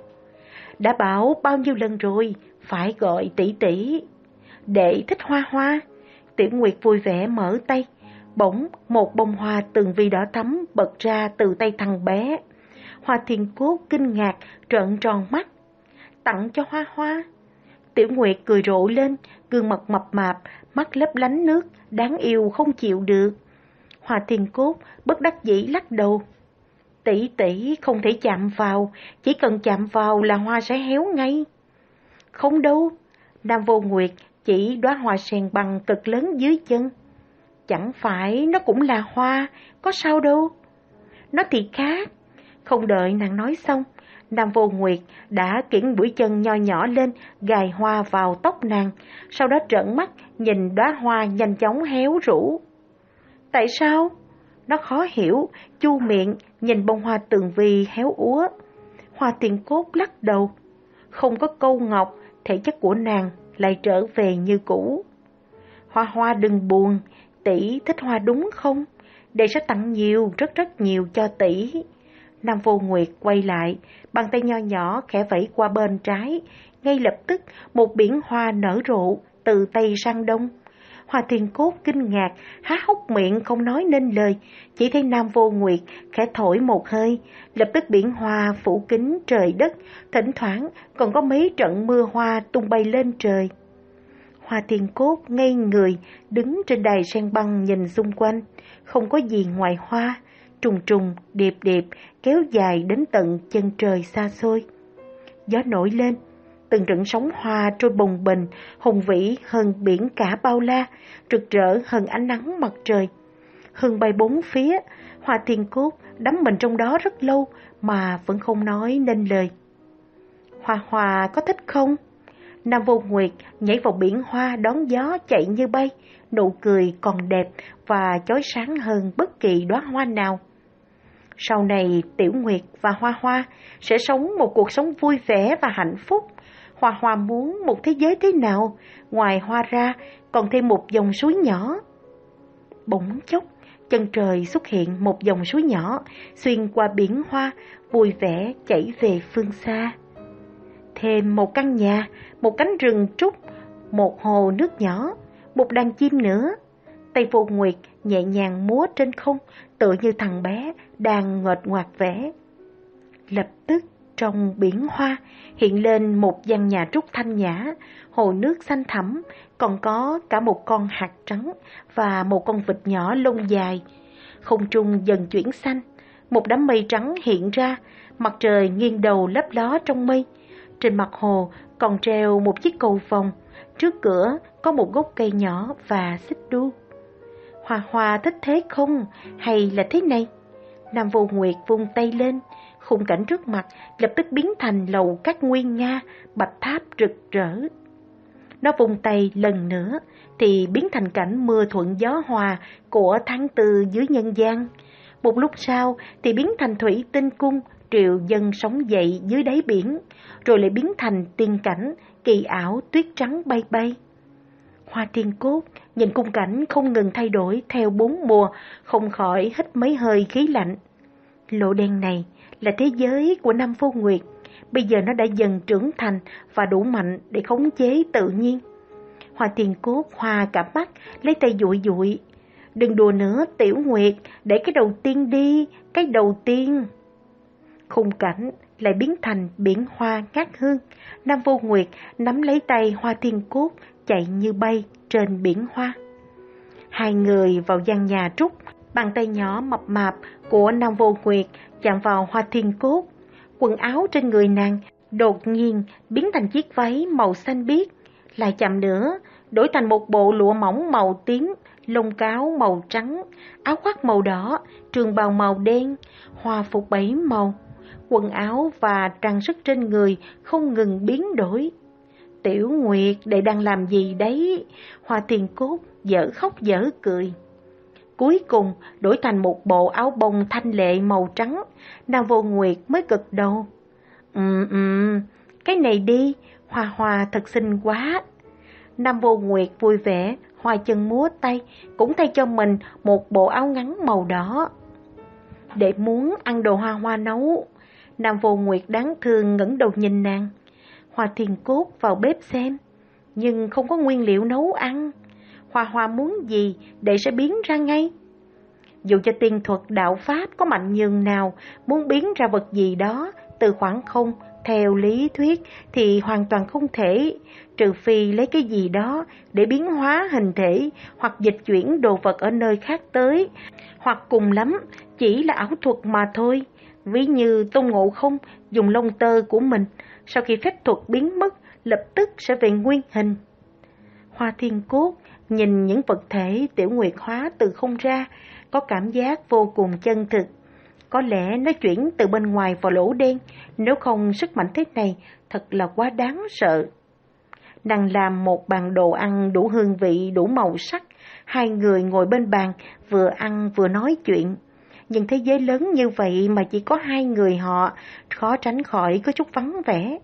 Đã bảo bao nhiêu lần rồi, phải gọi tỷ tỷ. Đệ thích hoa hoa. Tiểu Nguyệt vui vẻ mở tay. Bỗng một bông hoa tường vi đỏ thắm bật ra từ tay thằng bé. Hoa Thiên Cốt kinh ngạc trợn tròn mắt. Tặng cho hoa hoa. Tiểu Nguyệt cười rộ lên, gương mặt mập mạp, mắt lấp lánh nước, đáng yêu không chịu được. Hoa Thiên Cốt bất đắc dĩ lắc đầu. Tỷ tỷ không thể chạm vào, chỉ cần chạm vào là hoa sẽ héo ngay. Không đâu, Nam Vô Nguyệt chỉ đóa hoa sen bằng cực lớn dưới chân. Chẳng phải nó cũng là hoa, có sao đâu. Nó thì khác. Không đợi nàng nói xong, Nam Vô Nguyệt đã kiễng mũi chân nho nhỏ lên, gài hoa vào tóc nàng, sau đó trợn mắt nhìn đóa hoa nhanh chóng héo rũ. Tại sao? Nó khó hiểu, chu miệng nhìn bông hoa tường vi héo úa. Hoa Thiên Cốt lắc đầu. Không có câu ngọc, thể chất của nàng lại trở về như cũ. Hoa hoa đừng buồn, tỷ thích hoa đúng không? Đệ sẽ tặng nhiều, rất rất nhiều cho tỷ. Nam Vô Nguyệt quay lại, bàn tay nho nhỏ khẽ vẫy qua bên trái. Ngay lập tức một biển hoa nở rộ từ Tây sang Đông. Hoa Thiên Cốt kinh ngạc, há hốc miệng không nói nên lời, chỉ thấy Nam Vô Nguyệt khẽ thổi một hơi, lập tức biển hoa phủ kín trời đất, thỉnh thoảng còn có mấy trận mưa hoa tung bay lên trời. Hoa Thiên Cốt ngây người, đứng trên đài sen băng nhìn xung quanh, không có gì ngoài hoa, trùng trùng, điệp điệp, kéo dài đến tận chân trời xa xôi. Gió nổi lên, từng trận sóng hoa trôi bồng bềnh, hùng vĩ hơn biển cả bao la, rực rỡ hơn ánh nắng mặt trời. Hương bay bốn phía, Hoa Thiên Cốt đắm mình trong đó rất lâu mà vẫn không nói nên lời. Hoa Hoa có thích không? Nam Vô Nguyệt nhảy vào biển hoa đón gió chạy như bay, nụ cười còn đẹp và chói sáng hơn bất kỳ đóa hoa nào. Sau này Tiểu Nguyệt và Hoa Hoa sẽ sống một cuộc sống vui vẻ và hạnh phúc. Hoa Hoa muốn một thế giới thế nào, ngoài hoa ra còn thêm một dòng suối nhỏ. Bỗng chốc, chân trời xuất hiện một dòng suối nhỏ, xuyên qua biển hoa, vui vẻ chảy về phương xa. Thêm một căn nhà, một cánh rừng trúc, một hồ nước nhỏ, một đàn chim nữa. Tay Vô Nguyệt nhẹ nhàng múa trên không, tựa như thằng bé đang nguệch ngoạc vẽ. Lập tức trong biển hoa hiện lên một gian nhà trúc thanh nhã, hồ nước xanh thẳm, còn có cả một con hạt trắng và một con vịt nhỏ lông dài. Không trung dần chuyển xanh, một đám mây trắng hiện ra, mặt trời nghiêng đầu lấp ló trong mây. Trên mặt hồ còn treo một chiếc cầu vồng, trước cửa có một gốc cây nhỏ và xích đu. Hoa Hoa thích thế không, hay là thế này? Nam Vô Nguyệt vung tay lên, khung cảnh trước mặt lập tức biến thành lầu các nguy nga, bạch tháp rực rỡ. Nó vung tay lần nữa thì biến thành cảnh mưa thuận gió hòa của tháng tư dưới nhân gian. Một lúc sau thì biến thành thủy tinh cung, triệu dân sống dậy dưới đáy biển, rồi lại biến thành tiên cảnh kỳ ảo tuyết trắng bay bay. Hoa Thiên Cốt nhìn khung cảnh không ngừng thay đổi theo bốn mùa, không khỏi hít mấy hơi khí lạnh. Lỗ đen này là thế giới của Nam Vô Nguyệt, bây giờ nó đã dần trưởng thành và đủ mạnh để khống chế tự nhiên. Hoa Thiên Cốt hoa cả mắt, lấy tay dụi dụi. Đừng đùa nữa Tiểu Nguyệt, để cái đầu tiên đi, cái đầu tiên. Khung cảnh lại biến thành biển hoa ngát hương. Nam Vô Nguyệt nắm lấy tay Hoa Thiên Cốt chạy như bay trên biển hoa. Hai người vào gian nhà Trúc, bàn tay nhỏ mập mạp của Nam Vô Nguyệt chạm vào Hoa Thiên Cốt. Quần áo trên người nàng đột nhiên biến thành chiếc váy màu xanh biếc, lại chậm nữa đổi thành một bộ lụa mỏng màu tím, lông cáo màu trắng, áo khoác màu đỏ, trường bào màu đen, hoa phục bảy màu. Quần áo và trang sức trên người không ngừng biến đổi. Tiểu Nguyệt đệ đang làm gì đấy? Hoa Thiên Cốt dở khóc dở cười. Cuối cùng đổi thành một bộ áo bông thanh lệ màu trắng. Nam Vô Nguyệt mới gật đầu. Ừm ừm, cái này đi, Hoa Hoa thật xinh quá. Nam Vô Nguyệt vui vẻ, hoa chân múa tay, cũng thay cho mình một bộ áo ngắn màu đỏ. Để muốn ăn đồ Hoa Hoa nấu. Nam Vô Nguyệt đáng thương ngẩng đầu nhìn nàng. Hoa Thiên Cốt vào bếp xem, nhưng không có nguyên liệu nấu ăn. Hoa Hoa muốn gì để sẽ biến ra ngay. Dù cho tiên thuật đạo pháp có mạnh nhường nào, muốn biến ra vật gì đó từ khoảng không, theo lý thuyết thì hoàn toàn không thể, trừ phi lấy cái gì đó để biến hóa hình thể hoặc dịch chuyển đồ vật ở nơi khác tới, hoặc cùng lắm chỉ là ảo thuật mà thôi. Ví như Tôn Ngộ Không dùng lông tơ của mình, sau khi phép thuật biến mất, lập tức sẽ về nguyên hình. Hoa Thiên Cốt nhìn những vật thể Tiểu Nguyệt hóa từ không ra, có cảm giác vô cùng chân thực. Có lẽ nó chuyển từ bên ngoài vào lỗ đen, nếu không sức mạnh thế này thật là quá đáng sợ. Nàng làm một bàn đồ ăn đủ hương vị, đủ màu sắc. Hai người ngồi bên bàn, vừa ăn vừa nói chuyện. Nhưng thế giới lớn như vậy mà chỉ có hai người họ, khó tránh khỏi có chút vắng vẻ.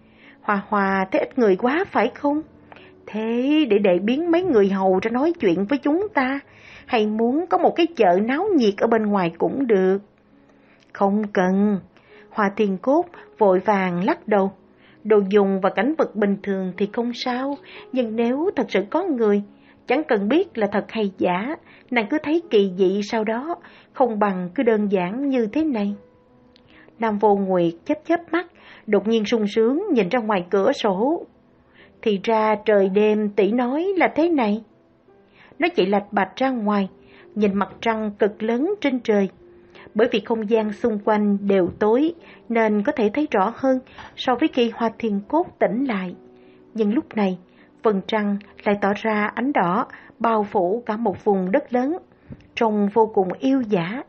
Hoa Hoa thế ít người quá phải không? Thế để đệ biến mấy người hầu ra nói chuyện với chúng ta, hay muốn có một cái chợ náo nhiệt ở bên ngoài cũng được. Không cần. Hoa Thiên Cốt vội vàng lắc đầu. Đồ dùng và cảnh vật bình thường thì không sao, nhưng nếu thật sự có người, chẳng cần biết là thật hay giả, nàng cứ thấy kỳ dị sau đó, không bằng cứ đơn giản như thế này. Nam Vô Nguyệt chớp chớp mắt, đột nhiên sung sướng nhìn ra ngoài cửa sổ. Thì ra trời đêm tỷ nói là thế này. Nó chỉ lạch bạch ra ngoài, nhìn mặt trăng cực lớn trên trời. Bởi vì không gian xung quanh đều tối nên có thể thấy rõ hơn so với khi Hoa Thiên Cốt tỉnh lại. Nhưng lúc này, vầng trăng lại tỏ ra ánh đỏ, bao phủ cả một vùng đất lớn, trông vô cùng yêu dã.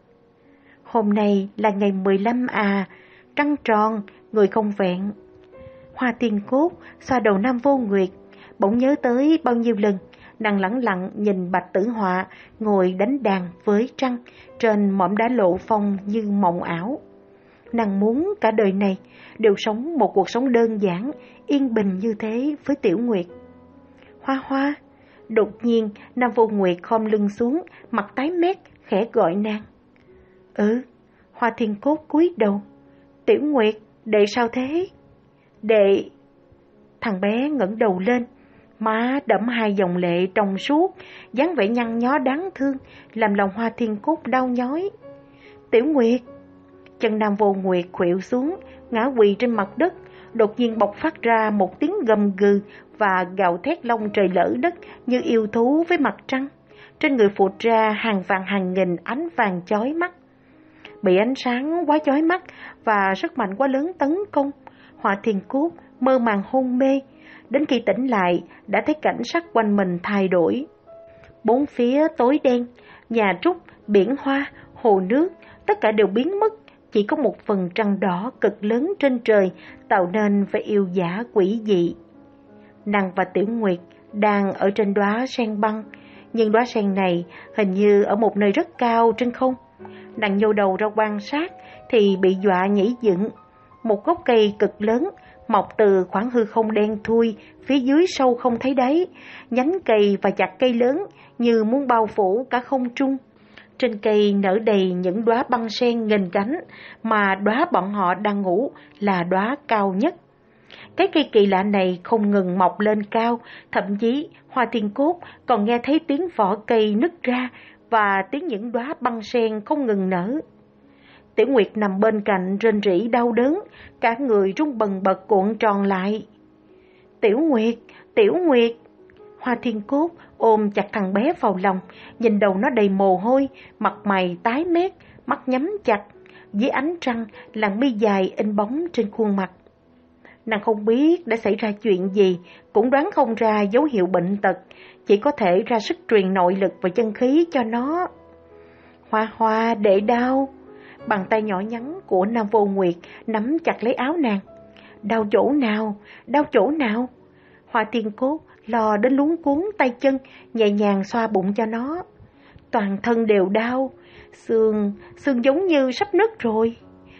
Hôm nay là ngày mười lăm à, trăng tròn, người không vẹn. Hoa Thiên Cốt xoa đầu Nam Vô Nguyệt, bỗng nhớ tới bao nhiêu lần nàng lẳng lặng nhìn Bạch Tử Họa ngồi đánh đàn với trăng trên mỏm đá lộ phong như mộng ảo. Nàng muốn cả đời này đều sống một cuộc sống đơn giản, yên bình như thế với Tiểu Nguyệt. Hoa Hoa, đột nhiên Nam Vô Nguyệt khom lưng xuống, mặt tái mét, khẽ gọi nàng. Ừ, Hoa Thiên Cốt cúi đầu. Tiểu Nguyệt, đệ sao thế? Đệ... Thằng bé ngẩng đầu lên, má đẫm hai dòng lệ trong suốt, dáng vẻ nhăn nhó đáng thương, làm lòng Hoa Thiên Cốt đau nhói. Tiểu Nguyệt. Chân Nam Vô Nguyệt khuỵu xuống, ngã quỳ trên mặt đất, đột nhiên bộc phát ra một tiếng gầm gừ và gào thét long trời lỡ đất như yêu thú với mặt trăng. Trên người phụt ra hàng vàng hàng nghìn ánh vàng chói mắt. Bị ánh sáng quá chói mắt và sức mạnh quá lớn tấn công, Hoa Thiên Cốt mơ màng hôn mê. Đến khi tỉnh lại, đã thấy cảnh sắc quanh mình thay đổi. Bốn phía tối đen, nhà trúc, biển hoa, hồ nước, tất cả đều biến mất. Chỉ có một phần trăng đỏ cực lớn trên trời, tạo nên vẻ yêu dã quỷ dị. Nàng và Tiểu Nguyệt đang ở trên đóa sen băng, nhưng đóa sen này hình như ở một nơi rất cao trên không. Nàng nhô đầu ra quan sát thì bị dọa nhảy dựng. Một gốc cây cực lớn mọc từ khoảng hư không đen thui, phía dưới sâu không thấy đáy, nhánh cây và chặt cây lớn như muốn bao phủ cả không trung. Trên cây nở đầy những đóa băng sen nghìn cánh, mà đóa bọn họ đang ngủ là đóa cao nhất. Cái cây kỳ lạ này không ngừng mọc lên cao, thậm chí Hoa Thiên Cốt còn nghe thấy tiếng vỏ cây nứt ra và tiếng những đóa băng sen không ngừng nở. Tiểu Nguyệt nằm bên cạnh rên rỉ đau đớn, cả người run bần bật cuộn tròn lại. Tiểu Nguyệt, Tiểu Nguyệt. Hoa Thiên Cốt ôm chặt thằng bé vào lòng, nhìn đầu nó đầy mồ hôi, mặt mày tái mét, mắt nhắm chặt. Dưới ánh trăng, làn mi dài in bóng trên khuôn mặt. Nàng không biết đã xảy ra chuyện gì, cũng đoán không ra dấu hiệu bệnh tật, chỉ có thể ra sức truyền nội lực và chân khí cho nó. Hoa Hoa, để đau. Bàn tay nhỏ nhắn của Nam Vô Nguyệt nắm chặt lấy áo nàng. Đau chỗ nào? Đau chỗ nào? Hoa Thiên Cốt lo đến luống cuống tay chân, nhẹ nhàng xoa bụng cho nó. Toàn thân đều đau, xương, xương giống như sắp nứt rồi.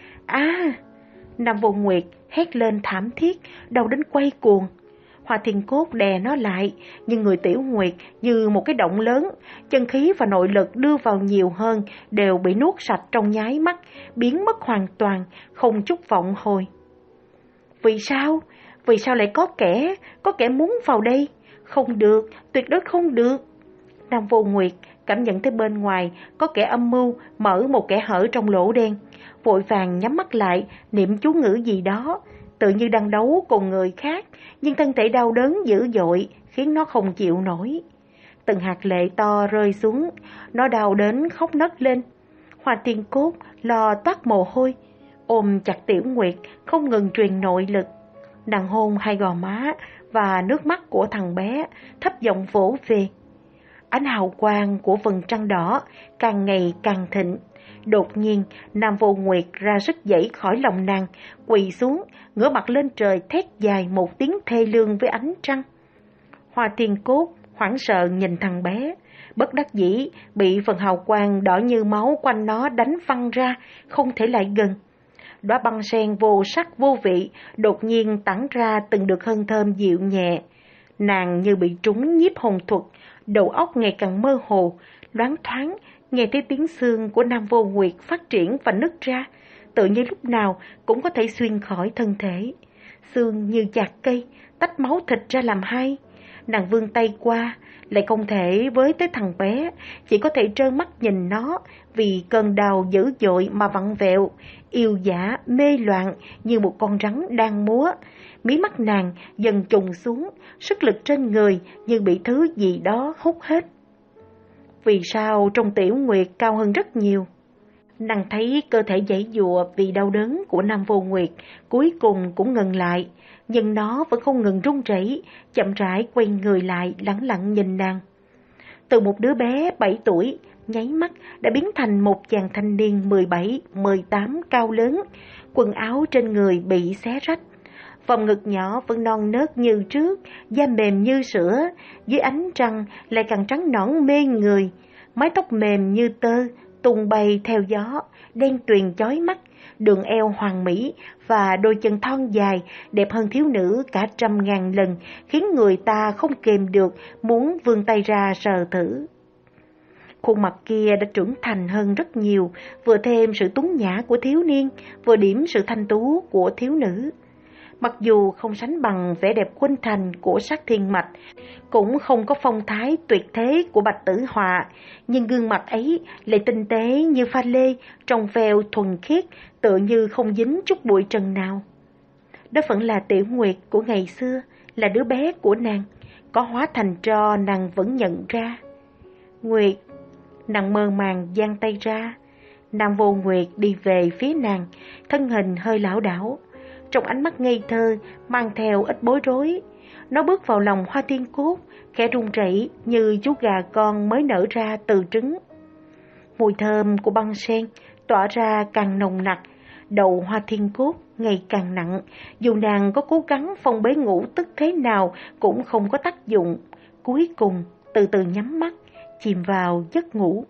À! Nam Vô Nguyệt hét lên thảm thiết, đau đến quay cuồng. Hoa Thiên Cốt đè nó lại, nhưng người Tiểu Nguyệt như một cái động lớn, chân khí và nội lực đưa vào nhiều hơn đều bị nuốt sạch trong nháy mắt, biến mất hoàn toàn, không chút vọng hồi. Vì sao? Vì sao lại có kẻ, có kẻ muốn vào đây? Không được, tuyệt đối không được. Nam Vô Nguyệt cảm nhận thấy bên ngoài có kẻ âm mưu mở một kẻ hở trong lỗ đen, vội vàng nhắm mắt lại, niệm chú ngữ gì đó, tự như đang đấu cùng người khác, nhưng thân thể đau đớn dữ dội, khiến nó không chịu nổi. Từng hạt lệ to rơi xuống, nó đau đến khóc nấc lên. Hoa Thiên Cốt lo toát mồ hôi, ôm chặt Tiểu Nguyệt, không ngừng truyền nội lực. Nàng hôn hai gò má và nước mắt của thằng bé, thấp giọng vỗ về. Ánh hào quang của vầng trăng đỏ càng ngày càng thịnh. Đột nhiên, Nam Vô Nguyệt ra sức giãy khỏi lòng nàng, quỳ xuống, ngửa mặt lên trời thét dài một tiếng thê lương với ánh trăng. Hoa Thiên Cốt hoảng sợ nhìn thằng bé, bất đắc dĩ bị phần hào quang đỏ như máu quanh nó đánh văng ra, không thể lại gần. Đóa băng sen vô sắc vô vị đột nhiên tản ra từng đợt hương thơm dịu nhẹ. Nàng như bị trúng nhiếp hồn thuật, đầu óc ngày càng mơ hồ, loáng thoáng nghe thấy tiếng xương của Nam Vô Nguyệt phát triển và nứt ra, tự như lúc nào cũng có thể xuyên khỏi thân thể. Xương như chạc cây, tách máu thịt ra làm hai. Nàng vươn tay qua, lại không thể với tới thằng bé, chỉ có thể trơ mắt nhìn nó vì cơn đau dữ dội mà vặn vẹo, yêu dã mê loạn như một con rắn đang múa. Mí mắt nàng dần trùng xuống, sức lực trên người như bị thứ gì đó hút hết. Vì sao trong Tiểu Nguyệt cao hơn rất nhiều? Nàng thấy cơ thể giãy giụa vì đau đớn của Nam Vô Nguyệt cuối cùng cũng ngừng lại, nhưng nó vẫn không ngừng run rẩy, chậm rãi quay người lại lẳng lặng nhìn nàng. Từ một đứa bé bảy tuổi, nháy mắt đã biến thành một chàng thanh niên mười bảy, mười tám cao lớn, quần áo trên người bị xé rách. Vòng ngực nhỏ vẫn non nớt như trước, da mềm như sữa, dưới ánh trăng lại càng trắng nõn mê người, mái tóc mềm như tơ, tung bay theo gió, đen tuyền chói mắt, đường eo hoàn mỹ và đôi chân thon dài, đẹp hơn thiếu nữ cả trăm ngàn lần, khiến người ta không kềm được, muốn vươn tay ra sờ thử. Khuôn mặt kia đã trưởng thành hơn rất nhiều, vừa thêm sự tuấn nhã của thiếu niên, vừa điểm sự thanh tú của thiếu nữ. Mặc dù không sánh bằng vẻ đẹp khuynh thành của Sát Thiên Mạch, cũng không có phong thái tuyệt thế của Bạch Tử Họa, nhưng gương mặt ấy lại tinh tế như pha lê, trong veo thuần khiết, tựa như không dính chút bụi trần nào. Đó vẫn là Tiểu Nguyệt của ngày xưa, là đứa bé của nàng, có hóa thành tro nàng vẫn nhận ra. Nguyệt, nàng mơ màng giang tay ra. Nam Vô Nguyệt đi về phía nàng, thân hình hơi lảo đảo, trong ánh mắt ngây thơ mang theo ít bối rối. Nó bước vào lòng Hoa Thiên Cốt, khẽ run rẩy như chú gà con mới nở ra từ trứng. Mùi thơm của băng sen tỏa ra càng nồng nặc, đầu Hoa Thiên Cốt ngày càng nặng, dù nàng có cố gắng phong bế ngủ tức thế nào cũng không có tác dụng. Cuối cùng từ từ nhắm mắt, chìm vào giấc ngủ.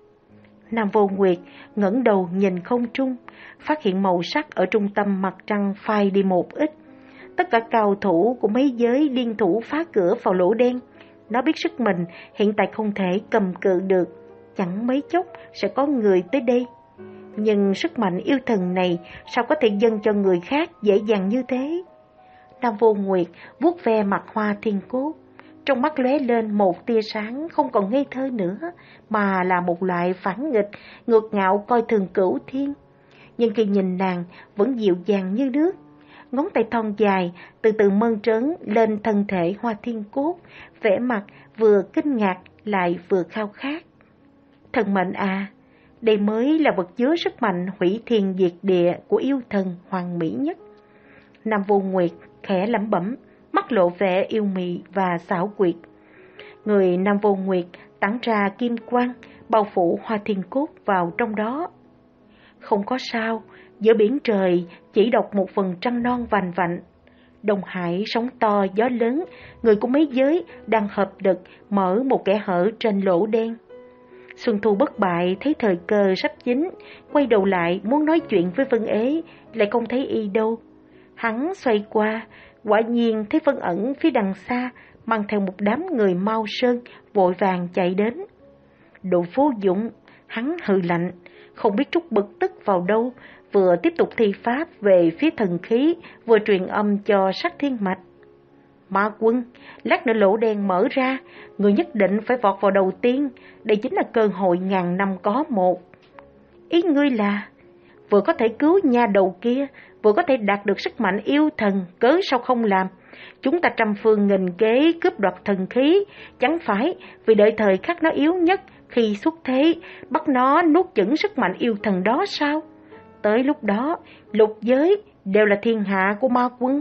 Nam Vô Nguyệt ngẩng đầu nhìn không trung, phát hiện màu sắc ở trung tâm mặt trăng phai đi một ít. Tất cả cao thủ của mấy giới liên thủ phá cửa vào lỗ đen. Nó biết sức mình hiện tại không thể cầm cự được, chẳng mấy chốc sẽ có người tới đây. Nhưng sức mạnh yêu thần này sao có thể dâng cho người khác dễ dàng như thế? Nam Vô Nguyệt vuốt ve mặt Hoa Thiên Cốt, trong mắt lóe lên một tia sáng không còn ngây thơ nữa, mà là một loại phản nghịch, ngược ngạo coi thường cửu thiên. nhưng khi nhìn nàng vẫn dịu dàng như nước. Ngón tay thon dài từ từ mơn trớn lên thân thể Hoa Thiên Cốt, vẻ mặt vừa kinh ngạc lại vừa khao khát. Thần mệnh à, đây mới là vật chứa sức mạnh hủy thiên diệt địa của yêu thần hoàn mỹ nhất. Nam Vô Nguyệt khẽ lẩm bẩm, mắt lộ vẻ yêu mị và xảo quyệt. Người Nam Vô Nguyệt tản ra kim quang, bao phủ Hoa Thiên Cốt vào trong đó. Không có sao, giữa biển trời chỉ độc một phần trăng non vành vạnh. Đông Hải sóng to gió lớn, người của mấy giới đang hợp lực mở một kẽ hở trên lỗ đen. Xuân Thu bất bại thấy thời cơ sắp chín, quay đầu lại muốn nói chuyện với Vân Ế, lại không thấy y đâu. Hắn xoay qua, quả nhiên thấy Vân Ẩn phía đằng xa, mang theo một đám người mau sơn, vội vàng chạy đến. Đồ vô dụng, hắn hừ lạnh, không biết trút bực tức vào đâu, vừa tiếp tục thi pháp về phía thần khí, vừa truyền âm cho Sát Thiên Mạch. Ma Quân, lát nữa lỗ đen mở ra, người nhất định phải vọt vào đầu tiên, đây chính là cơ hội ngàn năm có một. Ý ngươi là, vừa có thể cứu nha đầu kia, vừa có thể đạt được sức mạnh yêu thần, cớ sao không làm? Chúng ta trăm phương nghìn kế cướp đoạt thần khí, chẳng phải vì đợi thời khắc nó yếu nhất, khi xuất thế, bắt nó nuốt chửng sức mạnh yêu thần đó sao? Tới lúc đó, lục giới đều là thiên hạ của Ma Quân.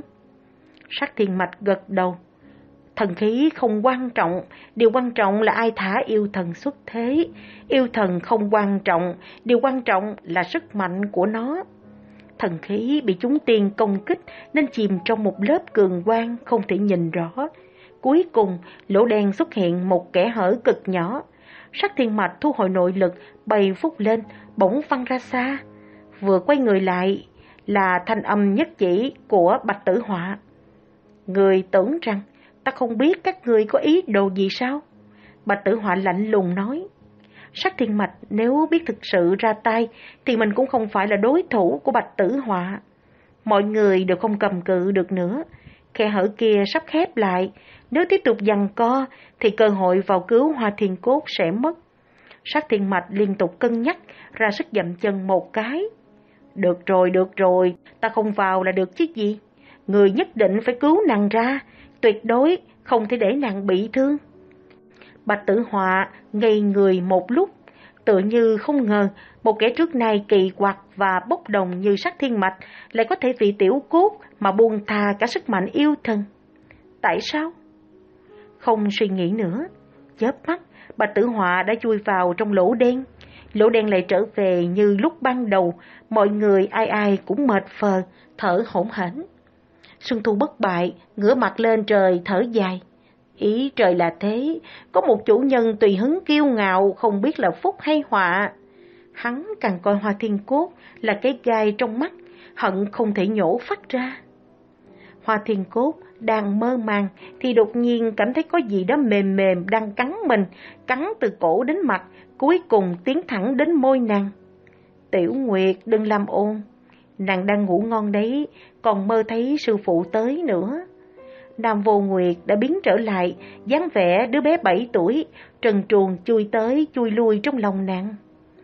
Sát Thiên Mạch gật đầu. Thần khí không quan trọng, điều quan trọng là ai thả yêu thần xuất thế. Yêu thần không quan trọng, điều quan trọng là sức mạnh của nó. Thần khí bị chúng tiên công kích nên chìm trong một lớp cường quang không thể nhìn rõ. Cuối cùng, lỗ đen xuất hiện một kẽ hở cực nhỏ. Sát Thiên Mạch thu hồi nội lực, bay vút lên, bỗng văng ra xa. Vừa quay người lại là thanh âm nhất chỉ của Bạch Tử Họa. Người tưởng rằng ta không biết các người có ý đồ gì sao? Bạch Tử Họa lạnh lùng nói. Sát Thiên Mạch nếu biết thực sự ra tay thì mình cũng không phải là đối thủ của Bạch Tử Họa. Mọi người đều không cầm cự được nữa. Khe hở kia sắp khép lại. Nếu tiếp tục giằng co thì cơ hội vào cứu Hoa Thiên Cốt sẽ mất. Sát Thiên Mạch liên tục cân nhắc, ra sức dậm chân một cái. Được rồi, được rồi, ta không vào là được chứ gì. Người nhất định phải cứu nàng ra, tuyệt đối không thể để nàng bị thương. Bạch Tử Họa ngây người một lúc, tựa như không ngờ một kẻ trước nay kỳ quặc và bốc đồng như Sát Thiên Mạch lại có thể vì tiểu cốt mà buông tha cả sức mạnh yêu thần. Tại sao? Không suy nghĩ nữa, chớp mắt, Bạch Tử Họa đã chui vào trong lỗ đen. Lỗ đen lại trở về như lúc ban đầu, mọi người ai ai cũng mệt phờ, thở hổn hển. Xuân Thu bất bại, ngửa mặt lên trời thở dài. Ý trời là thế, có một chủ nhân tùy hứng kiêu ngạo, không biết là phúc hay họa. Hắn càng coi Hoa Thiên Cốt là cái gai trong mắt, hận không thể nhổ phát ra. Hoa Thiên Cốt đang mơ màng thì đột nhiên cảm thấy có gì đó mềm mềm đang cắn mình, cắn từ cổ đến mặt, cuối cùng tiến thẳng đến môi nàng. Tiểu Nguyệt đừng làm ồn, nàng đang ngủ ngon đấy, còn mơ thấy sư phụ tới nữa. Nam Vô Nguyệt đã biến trở lại, dáng vẻ đứa bé bảy tuổi, trần truồng chui tới chui lui trong lòng nàng.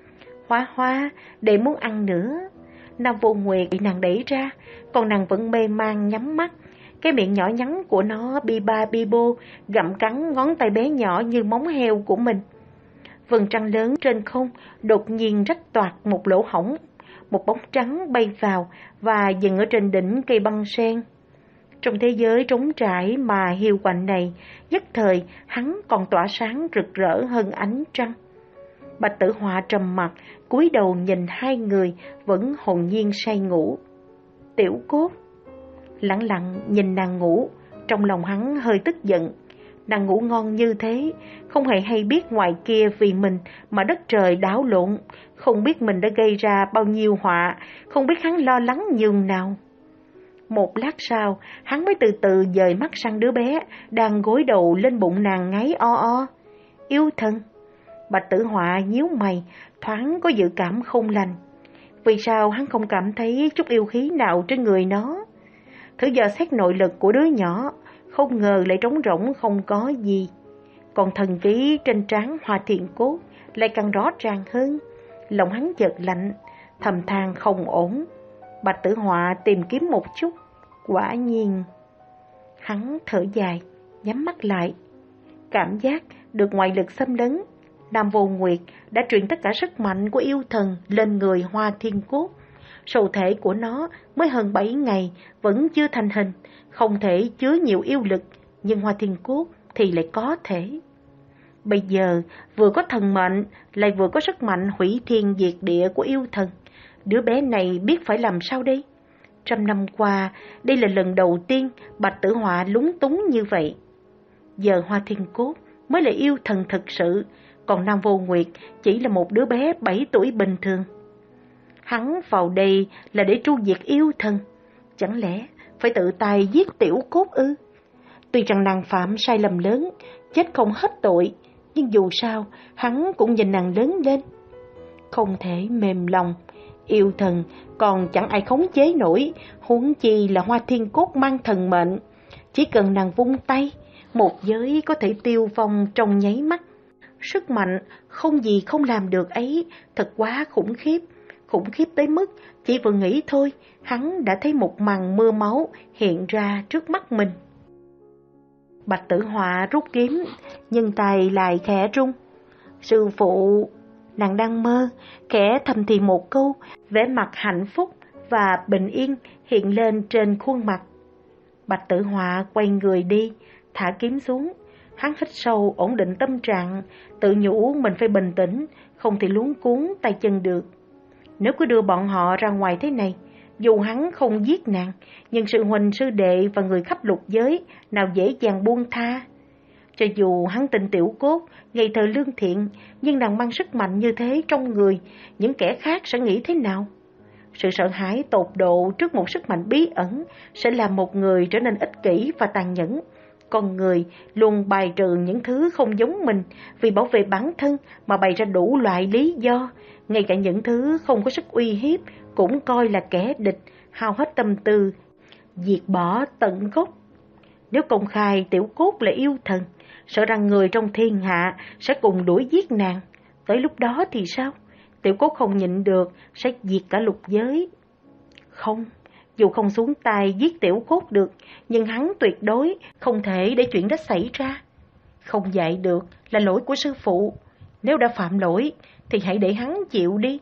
Hoa Hoa, để muốn ăn nữa. Nam Vô Nguyệt bị nàng đẩy ra, còn nàng vẫn mê man nhắm mắt. Cái miệng nhỏ nhắn của nó bi ba bi bô, gặm cắn ngón tay bé nhỏ như móng heo của mình. Vầng trăng lớn trên không đột nhiên rách toạc một lỗ hổng. Một bóng trắng bay vào và dừng ở trên đỉnh cây băng sen. Trong thế giới trống trải mà hiu quạnh này, nhất thời hắn còn tỏa sáng rực rỡ hơn ánh trăng. Bạch Tử Họa trầm mặt, cúi đầu nhìn hai người vẫn hồn nhiên say ngủ. Tiểu Cốt lặng lặng nhìn nàng ngủ, trong lòng hắn hơi tức giận. Nàng ngủ ngon như thế, không hề hay biết ngoài kia vì mình mà đất trời đảo lộn, không biết mình đã gây ra bao nhiêu họa, không biết hắn lo lắng nhường nào. Một lát sau, hắn mới từ từ dời mắt sang đứa bé đang gối đầu lên bụng nàng ngáy o o. Yêu thần. Bạch Tử Họa nhíu mày, thoáng có dự cảm không lành. Vì sao hắn không cảm thấy chút yêu khí nào trên người nó? Thử dò xét nội lực của đứa nhỏ, không ngờ lại trống rỗng không có gì. Còn thần khí trên trán Hoa Thiên Cốt lại càng rõ ràng hơn. Lòng hắn chợt lạnh, thầm than không ổn. Bạch Tử Họa tìm kiếm một chút, quả nhiên. Hắn thở dài, nhắm mắt lại. Cảm giác được ngoại lực xâm lấn, Nam Vô Nguyệt đã truyền tất cả sức mạnh của yêu thần lên người Hoa Thiên Cốt. Sầu thể của nó mới hơn bảy ngày, vẫn chưa thành hình, không thể chứa nhiều yêu lực, nhưng Hoa Thiên Cốt thì lại có thể. Bây giờ vừa có thần mệnh, lại vừa có sức mạnh hủy thiên diệt địa của yêu thần. Đứa bé này biết phải làm sao đây? Trăm năm qua, đây là lần đầu tiên Bạch Tử Họa lúng túng như vậy. Giờ Hoa Thiên Cốt mới là yêu thần thực sự, còn Nam Vô Nguyệt chỉ là một đứa bé bảy tuổi bình thường. Hắn vào đây là để tru diệt yêu thần, chẳng lẽ phải tự tay giết Tiểu Cốt ư? Tuy rằng nàng phạm sai lầm lớn, chết không hết tội, nhưng dù sao hắn cũng nhìn nàng lớn lên. Không thể mềm lòng, yêu thần còn chẳng ai khống chế nổi, huống chi là Hoa Thiên Cốt mang thần mệnh. Chỉ cần nàng vung tay, một giới có thể tiêu vong trong nháy mắt. Sức mạnh không gì không làm được ấy thật quá khủng khiếp, khủng khiếp tới mức chỉ vừa nghĩ thôi, hắn đã thấy một màn mưa máu hiện ra trước mắt mình. Bạch Tử Họa rút kiếm, nhưng tay lại khẽ rung. Sư phụ, nàng đang mơ, khẽ thầm thì một câu, vẻ mặt hạnh phúc và bình yên hiện lên trên khuôn mặt. Bạch Tử Họa quay người đi, thả kiếm xuống. Hắn hít sâu ổn định tâm trạng, tự nhủ mình phải bình tĩnh, không thể luống cuống tay chân được. Nếu cứ đưa bọn họ ra ngoài thế này, dù hắn không giết nàng, nhưng sư huynh sư đệ và người khắp lục giới nào dễ dàng buông tha. Cho dù hắn tin Tiểu Cốt ngây thơ lương thiện, nhưng nàng mang sức mạnh như thế trong người, những kẻ khác sẽ nghĩ thế nào? Sự sợ hãi tột độ trước một sức mạnh bí ẩn sẽ làm một người trở nên ích kỷ và tàn nhẫn. Con người luôn bài trừ những thứ không giống mình, vì bảo vệ bản thân mà bày ra đủ loại lý do, ngay cả những thứ không có sức uy hiếp cũng coi là kẻ địch, hao hết tâm tư, diệt bỏ tận gốc. Nếu công khai Tiểu Cốt là yêu thần, sợ rằng người trong thiên hạ sẽ cùng đuổi giết nàng. Tới lúc đó thì sao? Tiểu Cốt không nhịn được, sẽ diệt cả lục giới. Không, dù không xuống tay giết Tiểu Cốt được, nhưng hắn tuyệt đối không thể để chuyện đó xảy ra. Không dạy được là lỗi của sư phụ, nếu đã phạm lỗi thì hãy để hắn chịu đi.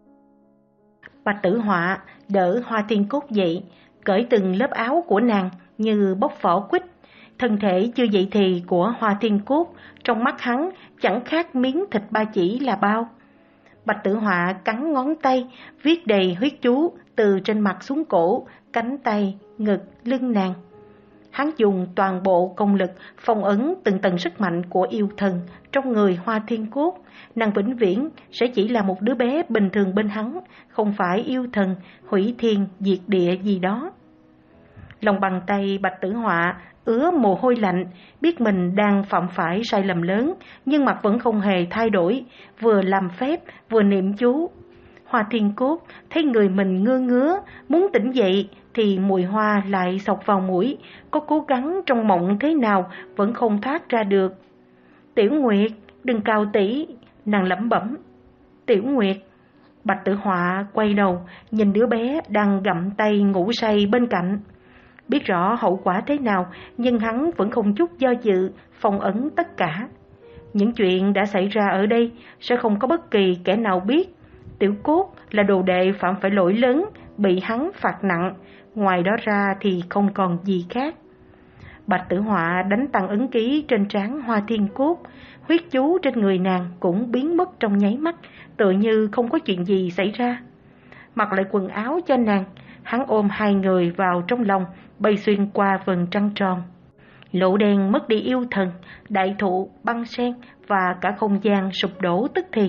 Bạch Tử Họa đỡ Hoa Thiên Cốt dậy, cởi từng lớp áo của nàng như bóc vỏ quýt. Thân thể chưa dậy thì của Hoa Thiên Cốt trong mắt hắn chẳng khác miếng thịt ba chỉ là bao. Bạch Tử Họa cắn ngón tay, viết đầy huyết chú từ trên mặt xuống cổ, cánh tay, ngực, lưng nàng. Hắn dùng toàn bộ công lực phong ấn từng tầng sức mạnh của yêu thần trong người Hoa Thiên Cốt. Nàng vĩnh viễn sẽ chỉ là một đứa bé bình thường bên hắn, không phải yêu thần hủy thiên diệt địa gì đó. Lòng bàn tay Bạch Tử Họa ứa mồ hôi lạnh, biết mình đang phạm phải sai lầm lớn, nhưng mặt vẫn không hề thay đổi, vừa làm phép vừa niệm chú. Hoa Thiên Cốt thấy người mình ngơ ngứa, muốn tỉnh dậy thì mùi hoa lại xộc vào mũi, có cố gắng trong mộng thế nào vẫn không thoát ra được. Tiểu Nguyệt, đừng cào tỉ, nàng lẩm bẩm. Tiểu Nguyệt. Bạch Tử Họa quay đầu, nhìn đứa bé đang gặm tay ngủ say bên cạnh. Biết rõ hậu quả thế nào, nhưng hắn vẫn không chút do dự, phong ấn tất cả. Những chuyện đã xảy ra ở đây sẽ không có bất kỳ kẻ nào biết. Tiểu Cốt là đồ đệ phạm phải lỗi lớn, bị hắn phạt nặng, ngoài đó ra thì không còn gì khác. Bạch Tử Họa đánh tăng ấn ký trên trán Hoa Thiên Cốt, huyết chú trên người nàng cũng biến mất trong nháy mắt, tựa như không có chuyện gì xảy ra. Mặc lại quần áo cho nàng, hắn ôm hai người vào trong lòng, bay xuyên qua vầng trăng tròn. Lỗ đen mất đi yêu thần, đại thụ, băng sen và cả không gian sụp đổ tức thì.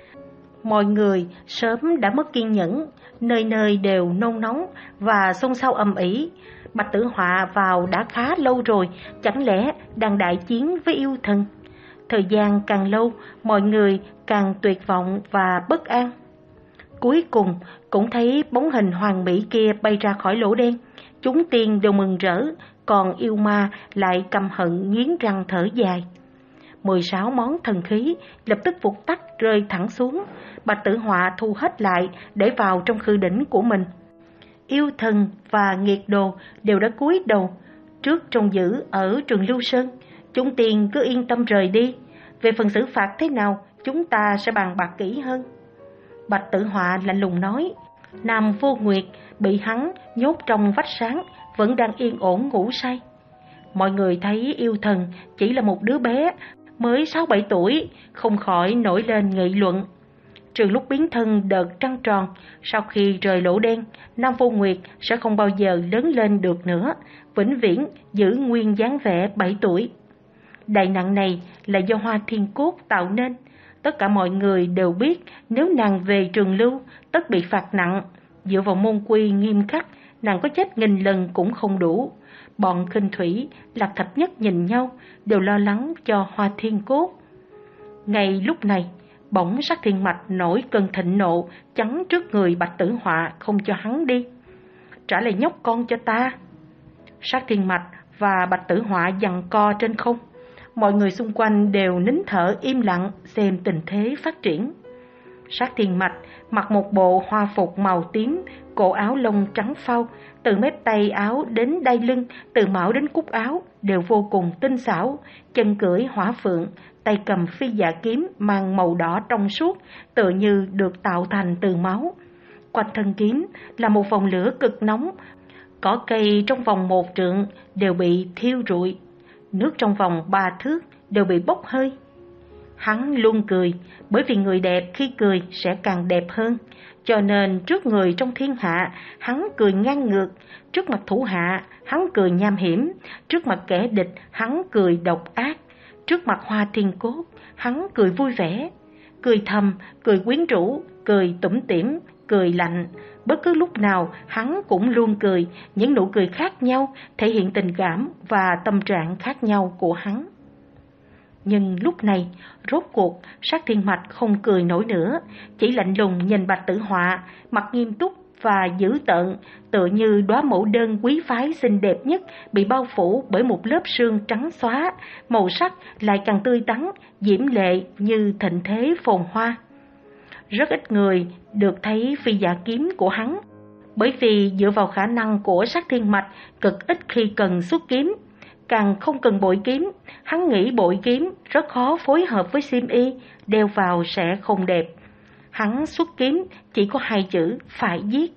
Mọi người sớm đã mất kiên nhẫn, nơi nơi đều nôn nóng và xôn xao ầm ĩ. Bạch Tử Họa vào đã khá lâu rồi, chẳng lẽ đang đại chiến với yêu thần? Thời gian càng lâu, mọi người càng tuyệt vọng và bất an. Cuối cùng cũng thấy bóng hình hoàng mỹ kia bay ra khỏi lỗ đen. Chúng tiên đều mừng rỡ, còn yêu ma lại căm hận nghiến răng thở dài. mười sáu món thần khí lập tức vụt tắt rơi thẳng xuống. Bạch Tử Họa thu hết lại để vào trong khư đỉnh của mình. Yêu Thần và Nghiệt Đồ đều đã cúi đầu trước trông giữ ở Trường Lưu Sơn. Chúng tiền cứ yên tâm rời đi. Về phần xử phạt thế nào, chúng ta sẽ bàn bạc kỹ hơn. Bạch Tử Họa lạnh lùng nói. Nam Vô Nguyệt bị hắn nhốt trong vách sáng, vẫn đang yên ổn ngủ say. Mọi người thấy Yêu Thần chỉ là một đứa bé mới sáu bảy tuổi, không khỏi nổi lên nghị luận. Trừ lúc biến thân đợt trăng tròn, sau khi rời lỗ đen, Nam Vô Nguyệt sẽ không bao giờ lớn lên được nữa, vĩnh viễn giữ nguyên dáng vẻ bảy tuổi. Đại nạn này là do Hoa Thiên Cốt tạo nên. Tất cả mọi người đều biết nếu nàng về Trường Lưu tất bị phạt nặng. Dựa vào môn quy nghiêm khắc, nàng có chết nghìn lần cũng không đủ. Bọn Khinh Thủy, Lạc Thập Nhất nhìn nhau, đều lo lắng cho Hoa Thiên Cốt. Ngay lúc này, bỗng Sát Thiên Mạch nổi cơn thịnh nộ, chắn trước người Bạch Tử Họa không cho hắn đi. Trả lại nhóc con cho ta. Sát Thiên Mạch và Bạch Tử Họa giằng co trên không. Mọi người xung quanh đều nín thở im lặng xem tình thế phát triển. Sát Thiên Mạch mặc một bộ hoa phục màu tím, cổ áo lông trắng phau, từ mép tay áo đến đai lưng, từ mão đến cúc áo đều vô cùng tinh xảo, chân cưỡi hỏa phượng, tay cầm phi dạ kiếm mang màu đỏ trong suốt, tựa như được tạo thành từ máu. Quanh thân kiếm là một vòng lửa cực nóng, cỏ cây trong vòng một trượng đều bị thiêu rụi, nước trong vòng ba thước đều bị bốc hơi. Hắn luôn cười, bởi vì người đẹp khi cười sẽ càng đẹp hơn, cho nên trước người trong thiên hạ hắn cười ngang ngược, trước mặt thủ hạ hắn cười nham hiểm, trước mặt kẻ địch hắn cười độc ác, trước mặt Hoa Thiên Cốt hắn cười vui vẻ, cười thầm, cười quyến rũ, cười tủm tỉm, cười lạnh. Bất cứ lúc nào hắn cũng luôn cười, những nụ cười khác nhau thể hiện tình cảm và tâm trạng khác nhau của hắn. Nhưng lúc này, rốt cuộc, Sát Thiên Mạch không cười nổi nữa, chỉ lạnh lùng nhìn Bạch Tử Họa, mặt nghiêm túc và dữ tợn, tựa như đóa mẫu đơn quý phái xinh đẹp nhất bị bao phủ bởi một lớp sương trắng xóa, màu sắc lại càng tươi tắn, diễm lệ như thịnh thế phồn hoa. Rất ít người được thấy phi dạ kiếm của hắn, bởi vì dựa vào khả năng của Sát Thiên Mạch cực ít khi cần xuất kiếm, càng không cần bội kiếm. Hắn nghĩ bội kiếm rất khó phối hợp với xiêm y, đeo vào sẽ không đẹp. Hắn xuất kiếm chỉ có hai chữ phải giết.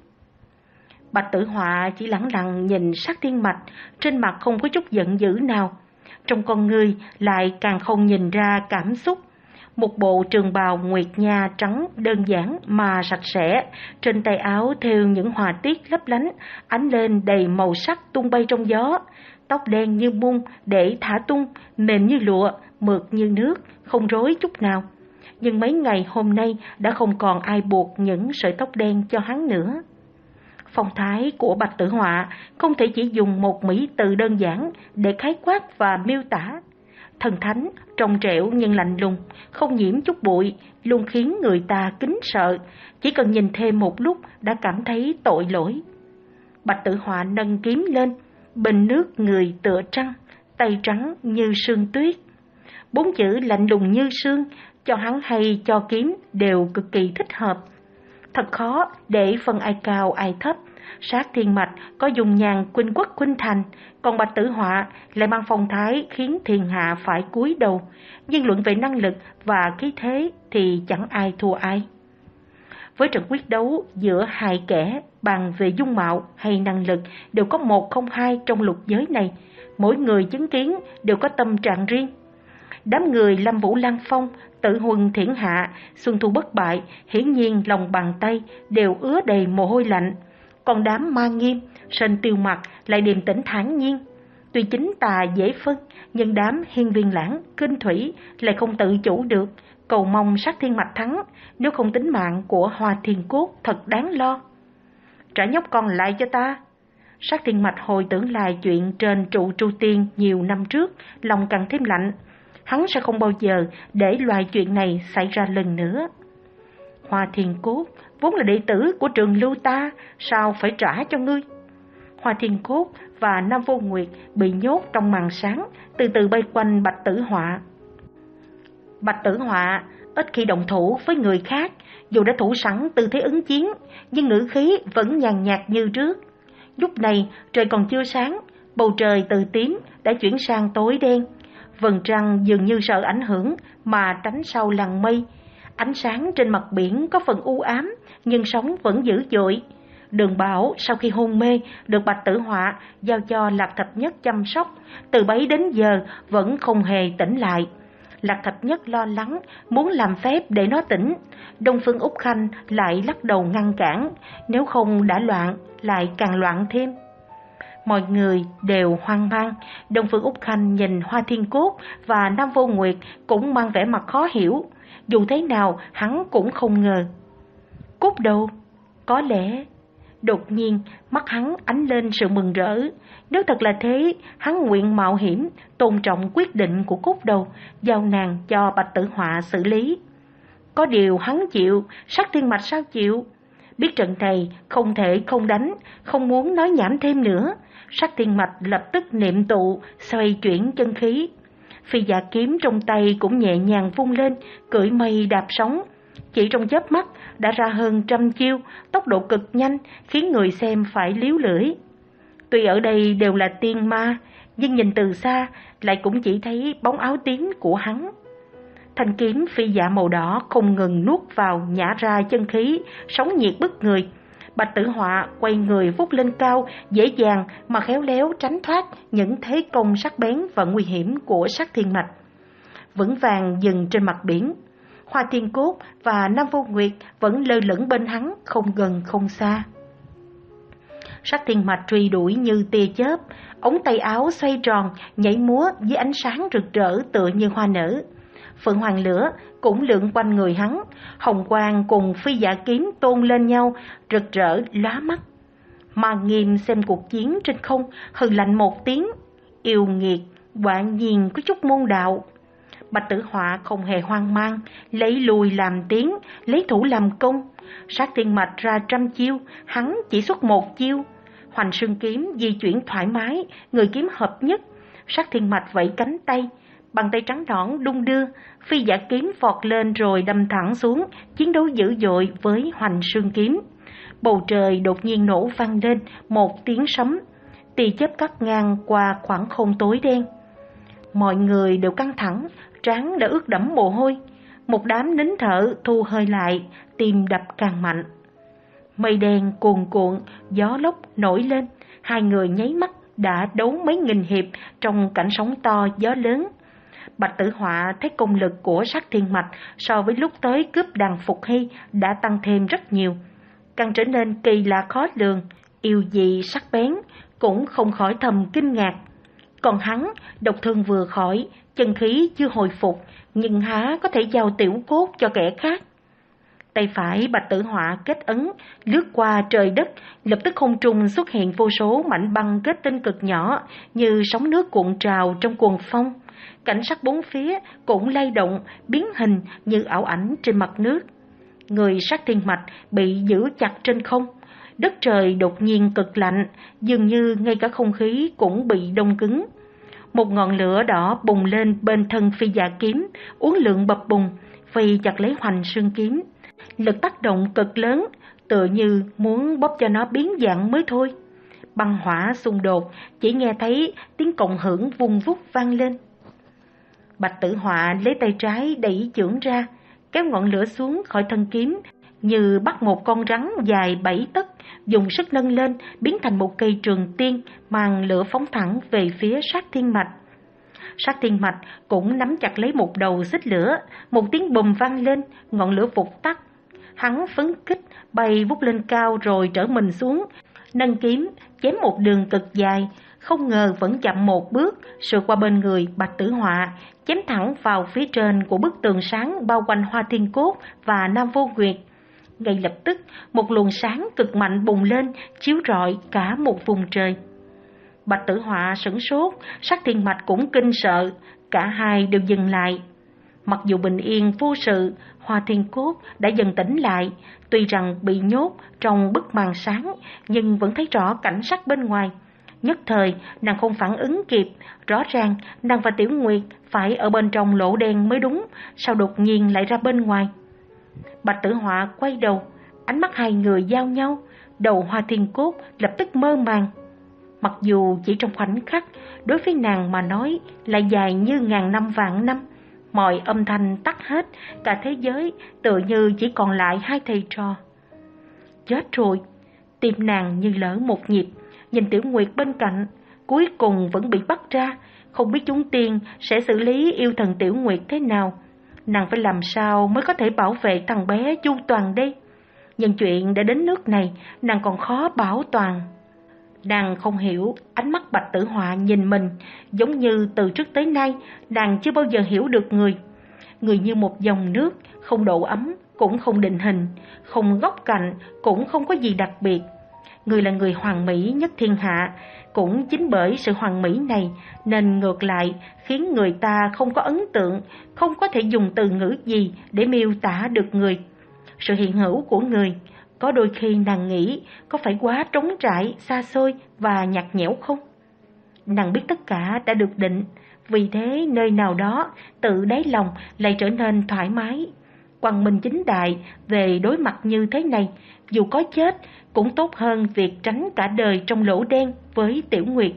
Bạch Tử Họa chỉ lẳng lặng nhìn Sát Thiên Mạch, trên mặt không có chút giận dữ nào, trong con người lại càng không nhìn ra cảm xúc. Một bộ trường bào nguyệt nha trắng đơn giản mà sạch sẽ, trên tay áo thêu những họa tiết lấp lánh, ánh lên đầy màu sắc tung bay trong gió. Tóc đen như mung để thả tung, mềm như lụa, mượt như nước, không rối chút nào. Nhưng mấy ngày hôm nay đã không còn ai buộc những sợi tóc đen cho hắn nữa. Phong thái của Bạch Tử Họa không thể chỉ dùng một mỹ từ đơn giản để khái quát và miêu tả. Thần thánh, trong trẻo nhưng lạnh lùng, không nhiễm chút bụi, luôn khiến người ta kính sợ, chỉ cần nhìn thêm một lúc đã cảm thấy tội lỗi. Bạch Tử Họa nâng kiếm lên, bình nước người tựa trăng, tay trắng như sương tuyết. Bốn chữ lạnh lùng như sương, cho hắn hay cho kiếm đều cực kỳ thích hợp. Thật khó để phân ai cao ai thấp. Sát Thiên Mạch có dùng nhàn khuynh quốc khuynh thành, còn Bạch Tử Họa lại mang phong thái khiến thiên hạ phải cúi đầu. Nhưng luận về năng lực và khí thế thì chẳng ai thua ai. Với trận quyết đấu giữa hai kẻ, bàn về dung mạo hay năng lực đều có một không hai trong lục giới này, mỗi người chứng kiến đều có tâm trạng riêng. Đám người Lâm Vũ Lăng Phong, Tự Huân Thiển Hạ, Xuân Thu Bất Bại, hiển nhiên lòng bàn tay đều ứa đầy mồ hôi lạnh. Còn đám Ma Nghiêm, Sơn Tiêu Mặc lại điềm tĩnh thản nhiên. Tuy chính tà dễ phân, nhưng đám Hiên Viên Lãng, Kinh Thủy lại không tự chủ được, cầu mong Sát Thiên Mạch thắng, nếu không tính mạng của Hoa Thiên Cốt thật đáng lo. Trả nhóc con lại cho ta. Sát Thiên Mạch hồi tưởng lại chuyện trên trụ Tru Tiên nhiều năm trước, lòng càng thêm lạnh. Hắn sẽ không bao giờ để loại chuyện này xảy ra lần nữa. Hoa Thiên Cốt vốn là đệ tử của Trường Lưu ta, sao phải trả cho ngươi? Hoa Thiên Cốt và Nam Vô Nguyệt bị nhốt trong màn sáng, từ từ bay quanh Bạch Tử Họa. Bạch Tử Họa ít khi động thủ với người khác, dù đã thủ sẵn tư thế ứng chiến, nhưng ngữ khí vẫn nhàn nhạt như trước. Lúc này trời còn chưa sáng, bầu trời từ tím đã chuyển sang tối đen. Vầng trăng dường như sợ ảnh hưởng mà tránh sau làn mây. Ánh sáng trên mặt biển có phần u ám, nhưng sóng vẫn dữ dội. Đường Bảo sau khi hôn mê được Bạch Tử Họa giao cho Lạc Thập Nhất chăm sóc, từ bấy đến giờ vẫn không hề tỉnh lại. Lạc Thập Nhất lo lắng muốn làm phép để nó tỉnh, Đông Phương Úc Khanh lại lắc đầu ngăn cản, nếu không đã loạn lại càng loạn thêm. Mọi người đều hoang mang. Đông Phương Úc Khanh nhìn Hoa Thiên Cốt và Nam Vô Nguyệt cũng mang vẻ mặt khó hiểu. Dù thế nào hắn cũng không ngờ. Cốt đầu, có lẽ... Đột nhiên mắt hắn ánh lên sự mừng rỡ. Nếu thật là thế, hắn nguyện mạo hiểm, tôn trọng quyết định của Cốt đầu, giao nàng cho Bạch Tử Họa xử lý. Có điều hắn chịu, Sắc Thiên Mạch sao chịu? Biết trận này không thể không đánh, không muốn nói nhảm thêm nữa, Sắc Thiên Mạch lập tức niệm tụ, xoay chuyển chân khí. Phi Dạ kiếm trong tay cũng nhẹ nhàng vung lên, cưỡi mây đạp sóng. Chỉ trong chớp mắt đã ra hơn trăm chiêu, tốc độ cực nhanh, khiến người xem phải líu lưỡi. Tuy ở đây đều là tiên ma, nhưng nhìn từ xa lại cũng chỉ thấy bóng áo tím của hắn. Thanh kiếm phi dạ màu đỏ không ngừng nuốt vào nhả ra chân khí, sóng nhiệt bức người. Bạch Tử Họa quay người vút lên cao, dễ dàng mà khéo léo tránh thoát những thế công sắc bén và nguy hiểm của Sắc Thiên Mạch. Vững vàng dừng trên mặt biển, Hoa Thiên Cốt và Nam Vô Nguyệt vẫn lơ lửng bên hắn, không gần không xa. Sắc Thiên Mạch truy đuổi như tia chớp, ống tay áo xoay tròn, nhảy múa với ánh sáng rực rỡ tựa như hoa nở. Phượng Hoàng lửa cũng lượn quanh người hắn, hồng quang cùng phi dạ kiếm tôn lên nhau, rực rỡ lóa mắt. Mà Nghiêm xem cuộc chiến trên không, hừ lạnh một tiếng, yêu nghiệt, quả nhiên có chút môn đạo. Bạch Tử Họa không hề hoang mang, lấy lùi làm tiến, lấy thủ làm công. Sát Thiên Mạch ra trăm chiêu, hắn chỉ xuất một chiêu. Hoành Xương kiếm di chuyển thoải mái, người kiếm hợp nhất. Sát Thiên Mạch vẫy cánh tay, bàn tay trắng nõn đung đưa, phi dạ kiếm vọt lên rồi đâm thẳng xuống, chiến đấu dữ dội với Hoành Xương kiếm. Bầu trời đột nhiên nổ vang lên một tiếng sấm, tia chớp cắt ngang qua khoảng không tối đen. Mọi người đều căng thẳng, trán đã ướt đẫm mồ hôi. Một đám nín thở thu hơi lại, tim đập càng mạnh. Mây đen cuồn cuộn, gió lốc nổi lên, hai người nháy mắt đã đấu mấy nghìn hiệp trong cảnh sóng to gió lớn. Bạch Tử Họa thấy công lực của Sắc Thiên Mạch so với lúc tới cướp đàn Phục Hy đã tăng thêm rất nhiều, càng trở nên kỳ lạ khó lường, yêu dị sắc bén, cũng không khỏi thầm kinh ngạc. Còn hắn, độc thương vừa khỏi, chân khí chưa hồi phục, nhưng há có thể giao tiểu cốt cho kẻ khác. Tay phải Bạch Tử Họa kết ấn, lướt qua trời đất, lập tức không trung xuất hiện vô số mảnh băng kết tinh cực nhỏ, như sóng nước cuộn trào trong cuồng phong. Cảnh sắc bốn phía cũng lay động, biến hình như ảo ảnh trên mặt nước. Người Sắc Thiên Mạch bị giữ chặt trên không. Đất trời đột nhiên cực lạnh, dường như ngay cả không khí cũng bị đông cứng. Một ngọn lửa đỏ bùng lên bên thân phi dạ kiếm, uốn lượn bập bùng, phi chặt lấy Hoành Xương kiếm. Lực tác động cực lớn, tựa như muốn bóp cho nó biến dạng mới thôi. Băng hỏa xung đột, chỉ nghe thấy tiếng cộng hưởng vung vút vang lên. Bạch Tử Họa lấy tay trái đẩy chưởng ra, kéo ngọn lửa xuống khỏi thân kiếm, như bắt một con rắn dài bảy tấc, dùng sức nâng lên, biến thành một cây trường tiên, mang lửa phóng thẳng về phía Sát Thiên Mạch. Sát Thiên Mạch cũng nắm chặt lấy một đầu xích lửa, một tiếng bùm vang lên, ngọn lửa vụt tắt. Hắn phấn khích bay vút lên cao rồi trở mình xuống, nâng kiếm chém một đường cực dài, không ngờ vẫn chậm một bước, sượt qua bên người Bạch Tử Họa, chém thẳng vào phía trên của bức tường sáng bao quanh Hoa Thiên Cốt và Nam Vô Nguyệt. Ngay lập tức, một luồng sáng cực mạnh bùng lên, chiếu rọi cả một vùng trời. Bạch Tử Họa sửng sốt, Sắc Thiên Mạch cũng kinh sợ, cả hai đều dừng lại. Mặc dù bình yên vô sự, Hoa Thiên Cốt đã dần tỉnh lại, tuy rằng bị nhốt trong bức màn sáng, nhưng vẫn thấy rõ cảnh sắc bên ngoài. Nhất thời nàng không phản ứng kịp, rõ ràng nàng và Tiểu Nguyệt phải ở bên trong lỗ đen mới đúng, sao đột nhiên lại ra bên ngoài. Bạch Tử Họa quay đầu, ánh mắt hai người giao nhau, đầu Hoa Thiên Cốt lập tức mơ màng. Mặc dù chỉ trong khoảnh khắc, đối với nàng mà nói lại dài như ngàn năm vạn năm, mọi âm thanh tắt hết, cả thế giới tựa như chỉ còn lại hai thầy trò. Chết rồi, tim nàng như lỡ một nhịp, nhìn Tiểu Nguyệt bên cạnh, cuối cùng vẫn bị bắt ra, không biết chúng tiên sẽ xử lý yêu thần Tiểu Nguyệt thế nào. Nàng phải làm sao mới có thể bảo vệ thằng bé chu toàn đây? Nhưng chuyện đã đến nước này, nàng còn khó bảo toàn. Nàng không hiểu ánh mắt Bạch Tử Họa nhìn mình, giống như từ trước tới nay nàng chưa bao giờ hiểu được người. Người như một dòng nước, không độ ấm, cũng không định hình, không góc cạnh, cũng không có gì đặc biệt. Người là người hoàn mỹ nhất thiên hạ, cũng chính bởi sự hoàn mỹ này nên ngược lại khiến người ta không có ấn tượng, không có thể dùng từ ngữ gì để miêu tả được người. Sự hiện hữu của người, có đôi khi nàng nghĩ có phải quá trống trải, xa xôi và nhạt nhẽo không? Nàng biết tất cả đã được định, vì thế nơi nào đó tự đáy lòng lại trở nên thoải mái. Quang minh chính đại về đối mặt như thế này, dù có chết cũng tốt hơn việc tránh cả đời trong lỗ đen với Tiểu Nguyệt.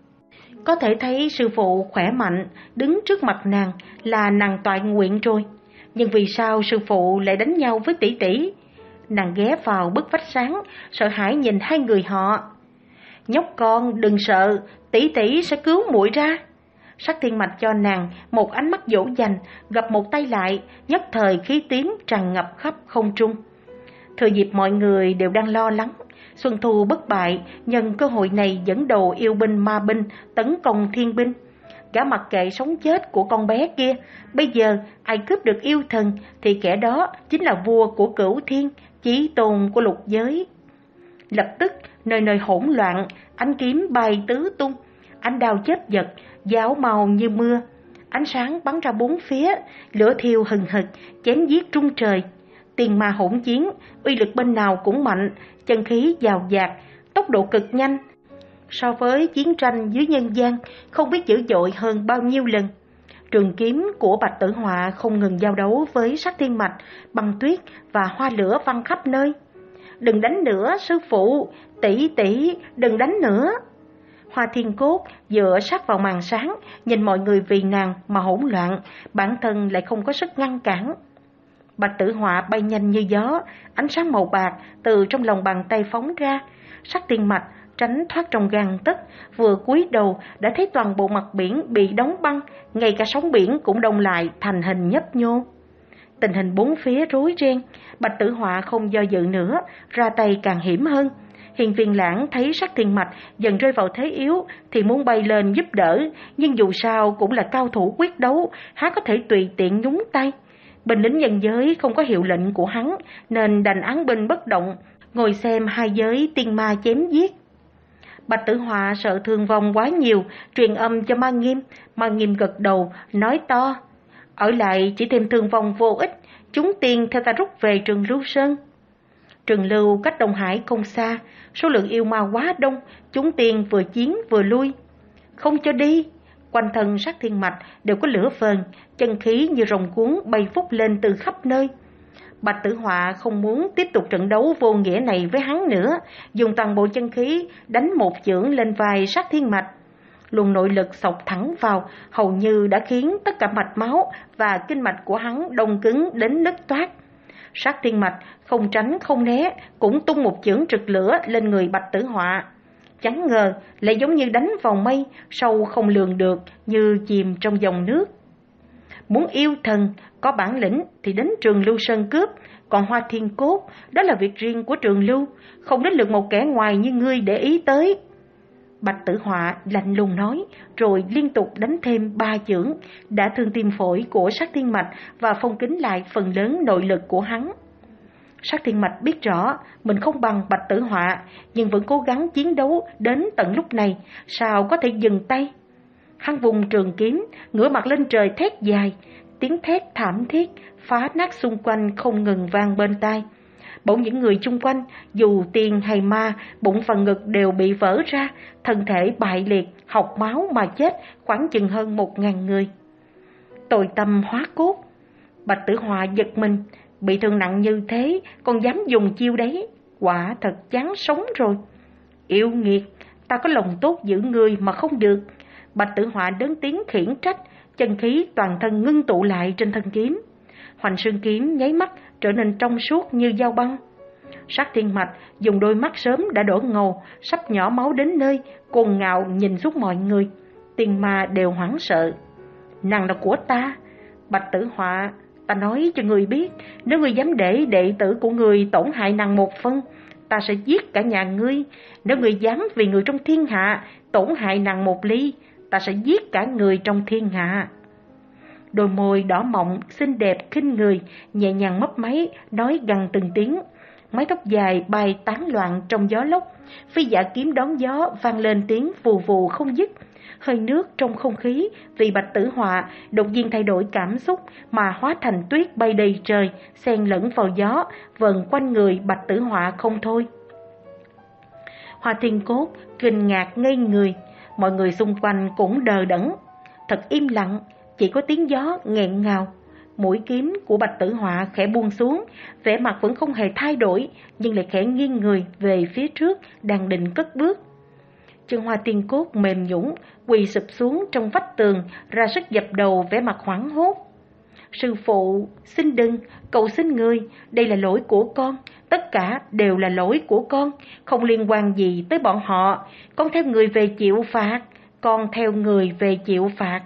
Có thể thấy sư phụ khỏe mạnh đứng trước mặt nàng là nàng toàn nguyện rồi. Nhưng vì sao sư phụ lại đánh nhau với tỷ tỷ? Nàng ghé vào bức vách sáng, sợ hãi nhìn hai người họ. Nhóc con đừng sợ, tỷ tỷ sẽ cứu muội ra. Sắc Thiên Mạch cho nàng một ánh mắt dỗ dành, gập một tay lại, nhất thời khí tím tràn ngập khắp không trung. Thừa dịp mọi người đều đang lo lắng, Xuân Thu bất bại nhân cơ hội này dẫn đầu yêu binh ma binh tấn công thiên binh. Gã mặc kệ sống chết của con bé kia, bây giờ ai cướp được yêu thần thì kẻ đó chính là vua của cửu thiên, chí tôn của lục giới. Lập tức nơi nơi hỗn loạn, ánh kiếm bay tứ tung, ánh đao chớp giật, giáo màu như mưa, ánh sáng bắn ra bốn phía, lửa thiêu hừng hực, chém giết trung trời. Tiền ma hỗn chiến, uy lực bên nào cũng mạnh, chân khí dào dạt, tốc độ cực nhanh. So với chiến tranh dưới nhân gian, không biết dữ dội hơn bao nhiêu lần. Trường kiếm của Bạch Tử Họa không ngừng giao đấu với Sắc Thiên Mạch, băng tuyết và hoa lửa văng khắp nơi. Đừng đánh nữa sư phụ, tỷ tỷ, đừng đánh nữa. Hoa Thiên Cốt dựa sát vào màn sáng, nhìn mọi người vì nàng mà hỗn loạn, bản thân lại không có sức ngăn cản. Bạch Tử Họa bay nhanh như gió, ánh sáng màu bạc từ trong lòng bàn tay phóng ra. Sắc Thiên Mạch tránh thoát trong gang tấc, vừa cúi đầu đã thấy toàn bộ mặt biển bị đóng băng, ngay cả sóng biển cũng đông lại thành hình nhấp nhô. Tình hình bốn phía rối ren, Bạch Tử Họa không do dự nữa, ra tay càng hiểm hơn. Hiền Viên Lãng thấy Sắc Thiên Mạch dần rơi vào thế yếu thì muốn bay lên giúp đỡ, nhưng dù sao cũng là cao thủ quyết đấu, há có thể tùy tiện nhúng tay. Binh lính nhân giới không có hiệu lệnh của hắn nên đành án binh bất động, ngồi xem hai giới tiên ma chém giết. Bạch Tử Họa sợ thương vong quá nhiều, truyền âm cho Ma Nghiêm. Ma Nghiêm gật đầu, nói to: ở lại chỉ thêm thương vong vô ích, chúng tiên theo ta rút về Trường Lưu Sơn. Trường Lưu cách Đông Hải không xa, số lượng yêu ma quá đông, chúng tiên vừa chiến vừa lui. Không cho đi. Quanh thân Sắc Thiên Mạch đều có lửa vờn, chân khí như rồng cuốn bay vút lên từ khắp nơi. Bạch Tử Họa không muốn tiếp tục trận đấu vô nghĩa này với hắn nữa, dùng toàn bộ chân khí đánh một chưởng lên vai Sắc Thiên Mạch. Luồng nội lực xộc thẳng vào, hầu như đã khiến tất cả mạch máu và kinh mạch của hắn đông cứng đến nứt toát. Sắc Thiên Mạch không tránh không né, cũng tung một chưởng trực lửa lên người Bạch Tử Họa. Chẳng ngờ lại giống như đánh vào mây, sâu không lường được, như chìm trong dòng nước. Muốn yêu thần, có bản lĩnh thì đến Trường Lưu Sơn cướp, còn Hoa Thiên Cốt, đó là việc riêng của Trường Lưu, không đến lượt một kẻ ngoài như ngươi để ý tới. Bạch Tử Họa lạnh lùng nói, rồi liên tục đánh thêm ba chưởng, đã thương tim phổi của Sắc Thiên Mạch và phong kín lại phần lớn nội lực của hắn. Sắc Thiên Mạch biết rõ mình không bằng Bạch Tử Họa, nhưng vẫn cố gắng chiến đấu đến tận lúc này, sao có thể dừng tay. Hắn vùng trường kiếm, ngửa mặt lên trời thét dài, tiếng thét thảm thiết phá nát xung quanh không ngừng vang bên tai. Bỗng những người chung quanh, dù tiên hay ma, bụng và ngực đều bị vỡ ra, thân thể bại liệt, học máu mà chết khoảng chừng hơn một ngàn người. Tội tâm hóa cốt. Bạch Tử Họa giật mình, bị thương nặng như thế còn dám dùng chiêu đấy, quả thật chán sống rồi. Yêu nghiệt, ta có lòng tốt giữ người mà không được. Bạch Tử Họa lớn tiếng khiển trách, chân khí toàn thân ngưng tụ lại trên thân kiếm. Hoành Xương kiếm nháy mắt trở nên trong suốt như dao băng. Sát Thiên Mạch dùng đôi mắt sớm đã đỏ ngầu, sắp nhỏ máu đến nơi, cuồng ngạo nhìn suốt mọi người. Tiên ma đều hoảng sợ. Nàng là của ta. Bạch Tử Họa, ta nói cho người biết, nếu người dám để đệ tử của người tổn hại nàng một phân, ta sẽ giết cả nhà ngươi. Nếu người dám vì người trong thiên hạ tổn hại nàng một ly, ta sẽ giết cả người trong thiên hạ. Đôi môi đỏ mọng, xinh đẹp, khinh người, nhẹ nhàng mấp máy, nói gằn từng tiếng. Mái tóc dài bay tán loạn trong gió lốc, phi dạ kiếm đón gió vang lên tiếng vù vù không dứt. Hơi nước trong không khí vì Bạch Tử Họa đột nhiên thay đổi cảm xúc mà hóa thành tuyết bay đầy trời, xen lẫn vào gió, vần quanh người Bạch Tử Họa không thôi. Hoa Thiên Cốt kinh ngạc ngây người, mọi người xung quanh cũng đờ đẫn, thật im lặng, chỉ có tiếng gió nghẹn ngào. Mũi kiếm của Bạch Tử Họa khẽ buông xuống, vẻ mặt vẫn không hề thay đổi, nhưng lại khẽ nghiêng người về phía trước, đang định cất bước. Chân Hoa Thiên Cốt mềm nhũn, quỳ sụp xuống trong vách tường, ra sức dập đầu vẻ mặt hoảng hốt. Sư phụ, xin đừng, cầu xin người, đây là lỗi của con, tất cả đều là lỗi của con, không liên quan gì tới bọn họ, con theo người về chịu phạt, con theo người về chịu phạt.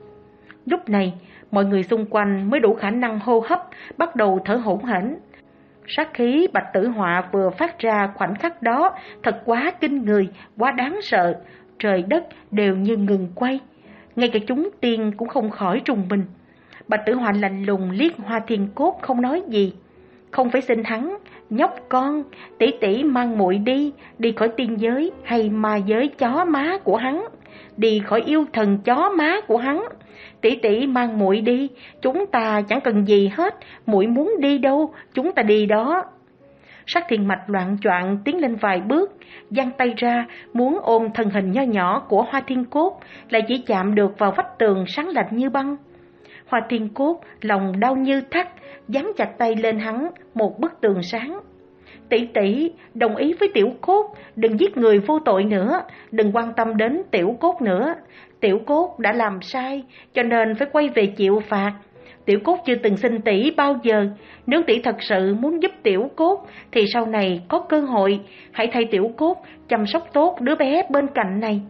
Lúc này, mọi người xung quanh mới đủ khả năng hô hấp, bắt đầu thở hổn hển. Sát khí Bạch Tử Họa vừa phát ra khoảnh khắc đó thật quá kinh người, quá đáng sợ, trời đất đều như ngừng quay. Ngay cả chúng tiên cũng không khỏi trùng mình. Bạch Tử Họa lạnh lùng liếc Hoa Thiên Cốt không nói gì. Không phải xin hắn, nhóc con, tỷ tỷ mang muội đi, đi khỏi tiên giới hay ma giới chó má của hắn, đi khỏi yêu thần chó má của hắn. Tỷ tỷ mang muội đi, chúng ta chẳng cần gì hết, muội muốn đi đâu, chúng ta đi đó. Sát Thiên Mạch loạng choạng tiến lên vài bước, giang tay ra muốn ôm thân hình nho nhỏ của Hoa Thiên Cốt, lại chỉ chạm được vào vách tường sáng lạnh như băng. Hoa Thiên Cốt lòng đau như thắt, dán chặt tay lên hắn một bức tường sáng. Tỷ tỷ, đồng ý với Tiểu Cốt, đừng giết người vô tội nữa, đừng quan tâm đến Tiểu Cốt nữa. Tiểu Cốt đã làm sai, cho nên phải quay về chịu phạt. Tiểu Cốt chưa từng xin tỷ bao giờ, nếu tỷ thật sự muốn giúp Tiểu Cốt, thì sau này có cơ hội, hãy thay Tiểu Cốt chăm sóc tốt đứa bé bên cạnh này.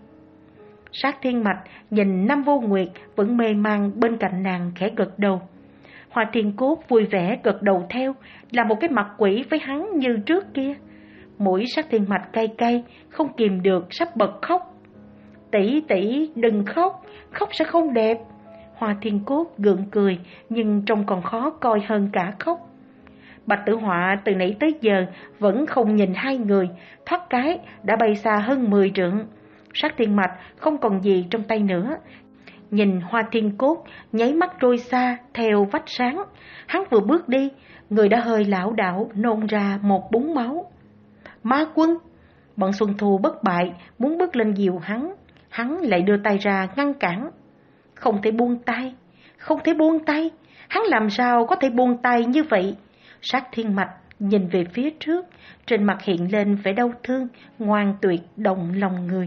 Sát Thiên Mạch nhìn Nam Vô Nguyệt vẫn mê man bên cạnh nàng khẽ gật đầu. Hoa Thiên Cốt vui vẻ gật đầu theo, là một cái mặt quỷ với hắn như trước kia. Mũi Sát Thiên Mạch cay cay, không kìm được sắp bật khóc. Tỷ tỷ đừng khóc, khóc sẽ không đẹp. Hoa Thiên Cốt gượng cười, nhưng trông còn khó coi hơn cả khóc. Bạch Tử Họa từ nãy tới giờ vẫn không nhìn hai người, thoát cái đã bay xa hơn mười trượng. Sát Thiên Mạch không còn gì trong tay nữa. Nhìn Hoa Thiên Cốt nháy mắt trôi xa theo vách sáng. Hắn vừa bước đi, người đã hơi lảo đảo nôn ra một búng máu. Ma Quân! Bọn Xuân Thu bất bại muốn bước lên dìu hắn, hắn lại đưa tay ra ngăn cản. Không thể buông tay, không thể buông tay, hắn làm sao có thể buông tay như vậy? Sát Thiên Mạch nhìn về phía trước, trên mặt hiện lên vẻ đau thương, ngoan tuyệt động lòng người.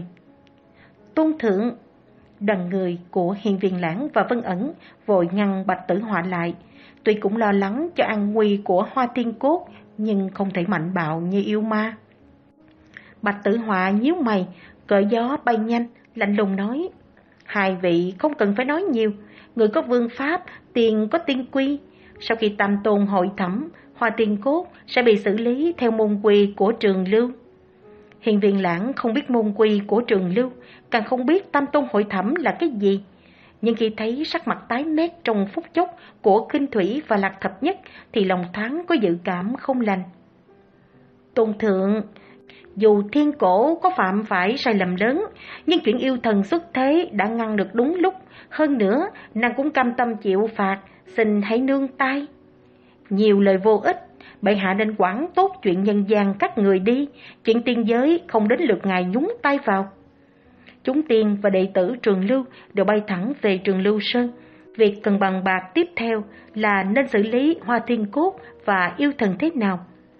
Tôn thượng! Đằng người của Hiên Viên Lãng và Vân Ẩn vội ngăn Bạch Tử Họa lại. Tuy cũng lo lắng cho an nguy của Hoa Thiên Cốt, nhưng không thể mạnh bạo như yêu ma. Bạch Tử Họa nhíu mày, cởi gió bay nhanh, lạnh lùng nói: hai vị không cần phải nói nhiều, người có vương pháp, tiền có tiên quy. Sau khi Tam Tôn hội thẩm, Hoa Thiên Cốt sẽ bị xử lý theo môn quy của Trường Lưu. Hiên Viên Lãng không biết môn quy của Trường Lưu, càng không biết Tam Tôn hội thẩm là cái gì. Nhưng khi thấy sắc mặt tái mét trong phút chốc của Kinh Thủy và Lạc Thập Nhất thì lòng thoáng có dự cảm không lành. Tôn thượng, dù thiên cổ có phạm phải sai lầm lớn, nhưng chuyện yêu thần xuất thế đã ngăn được đúng lúc. Hơn nữa, nàng cũng cam tâm chịu phạt, xin hãy nương tay. Nhiều lời vô ích, bệ hạ nên quản tốt chuyện nhân gian các người đi, chuyện tiên giới không đến lượt ngài nhúng tay vào. Chúng tiên và đệ tử Trường Lưu đều bay thẳng về Trường Lưu Sơn. Việc cần bàn bạc tiếp theo là nên xử lý Hoa Thiên Cốt và yêu thần thế nào.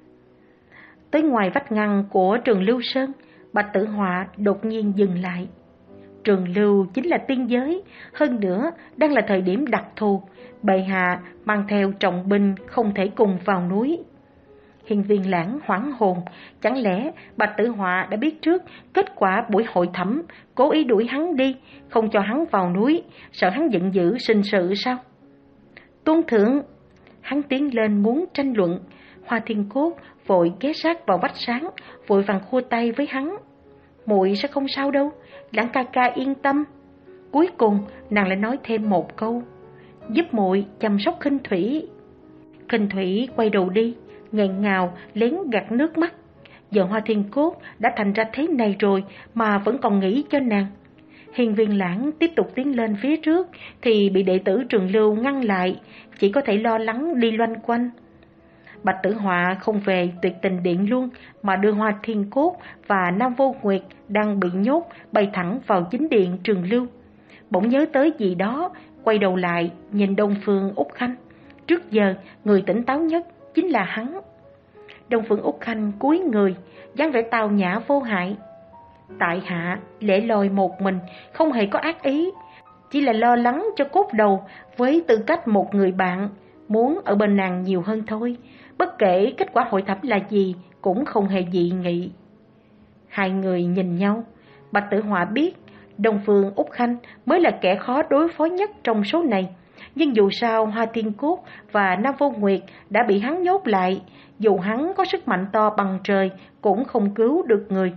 Tới ngoài vách ngăn của Trường Lưu Sơn, Bạch Tử Họa đột nhiên dừng lại. Trường Lưu chính là tiên giới, hơn nữa đang là thời điểm đặc thù, bệ hạ mang theo trọng binh không thể cùng vào núi. Hiên Viên Lãng hoảng hồn, chẳng lẽ Bạch Tử Họa đã biết trước kết quả buổi hội thẩm, cố ý đuổi hắn đi, không cho hắn vào núi, sợ hắn giận dữ sinh sự sao? Tôn thượng, hắn tiến lên muốn tranh luận. Hoa Thiên Cốt vội ghé sát vào vách sáng, vội vàng khua tay với hắn. Muội sẽ không sao đâu, Lãng ca ca yên tâm. Cuối cùng nàng lại nói thêm một câu, giúp muội chăm sóc Khinh Thủy. Khinh Thủy quay đầu đi, nghẹn ngào lén gạt nước mắt. Giờ Hoa Thiên Cốt đã thành ra thế này rồi mà vẫn còn nghĩ cho nàng. Hiên Viên Lãng tiếp tục tiến lên phía trước thì bị đệ tử Trường Lưu ngăn lại, chỉ có thể lo lắng đi loanh quanh. Bạch Tử Họa không về Tuyệt Tình Điện luôn, mà đưa Hoa Thiên Cốt và Nam Vô Nguyệt đang bị nhốt bay thẳng vào chính điện Trường Lưu. Bỗng nhớ tới gì đó, quay đầu lại nhìn Đông Phương Úc Khanh. Trước giờ người tỉnh táo nhất chính là hắn. Đông Phương Úc Khanh cúi người, dáng vẻ tao nhã vô hại. Tại hạ lẻ loi một mình, không hề có ác ý, chỉ là lo lắng cho Cốt Đầu với tư cách một người bạn, muốn ở bên nàng nhiều hơn thôi. Bất kể kết quả hội thẩm là gì cũng không hề dị nghị. Hai người nhìn nhau, Bạch Tử Họa biết Đông Phương Úc Khanh mới là kẻ khó đối phó nhất trong số này. Nhưng dù sao Hoa Thiên Cốt và Nam Vô Nguyệt đã bị hắn nhốt lại, dù hắn có sức mạnh to bằng trời cũng không cứu được người.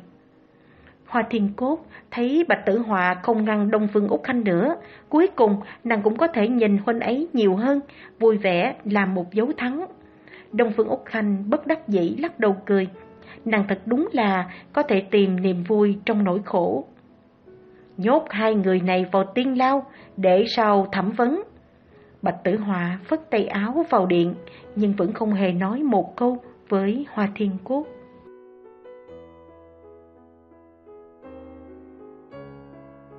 Hoa Thiên Cốt thấy Bạch Tử Họa không ngăn Đông Phương Úc Khanh nữa, cuối cùng nàng cũng có thể nhìn huynh ấy nhiều hơn, vui vẻ làm một dấu thắng. Đông Phương Úc Khanh bất đắc dĩ lắc đầu cười, nàng thật đúng là có thể tìm niềm vui trong nỗi khổ. Nhốt hai người này vào tiên lao để sau thẩm vấn. Bạch Tử Họa phất tay áo vào điện, nhưng vẫn không hề nói một câu với Hoa Thiên Cốt.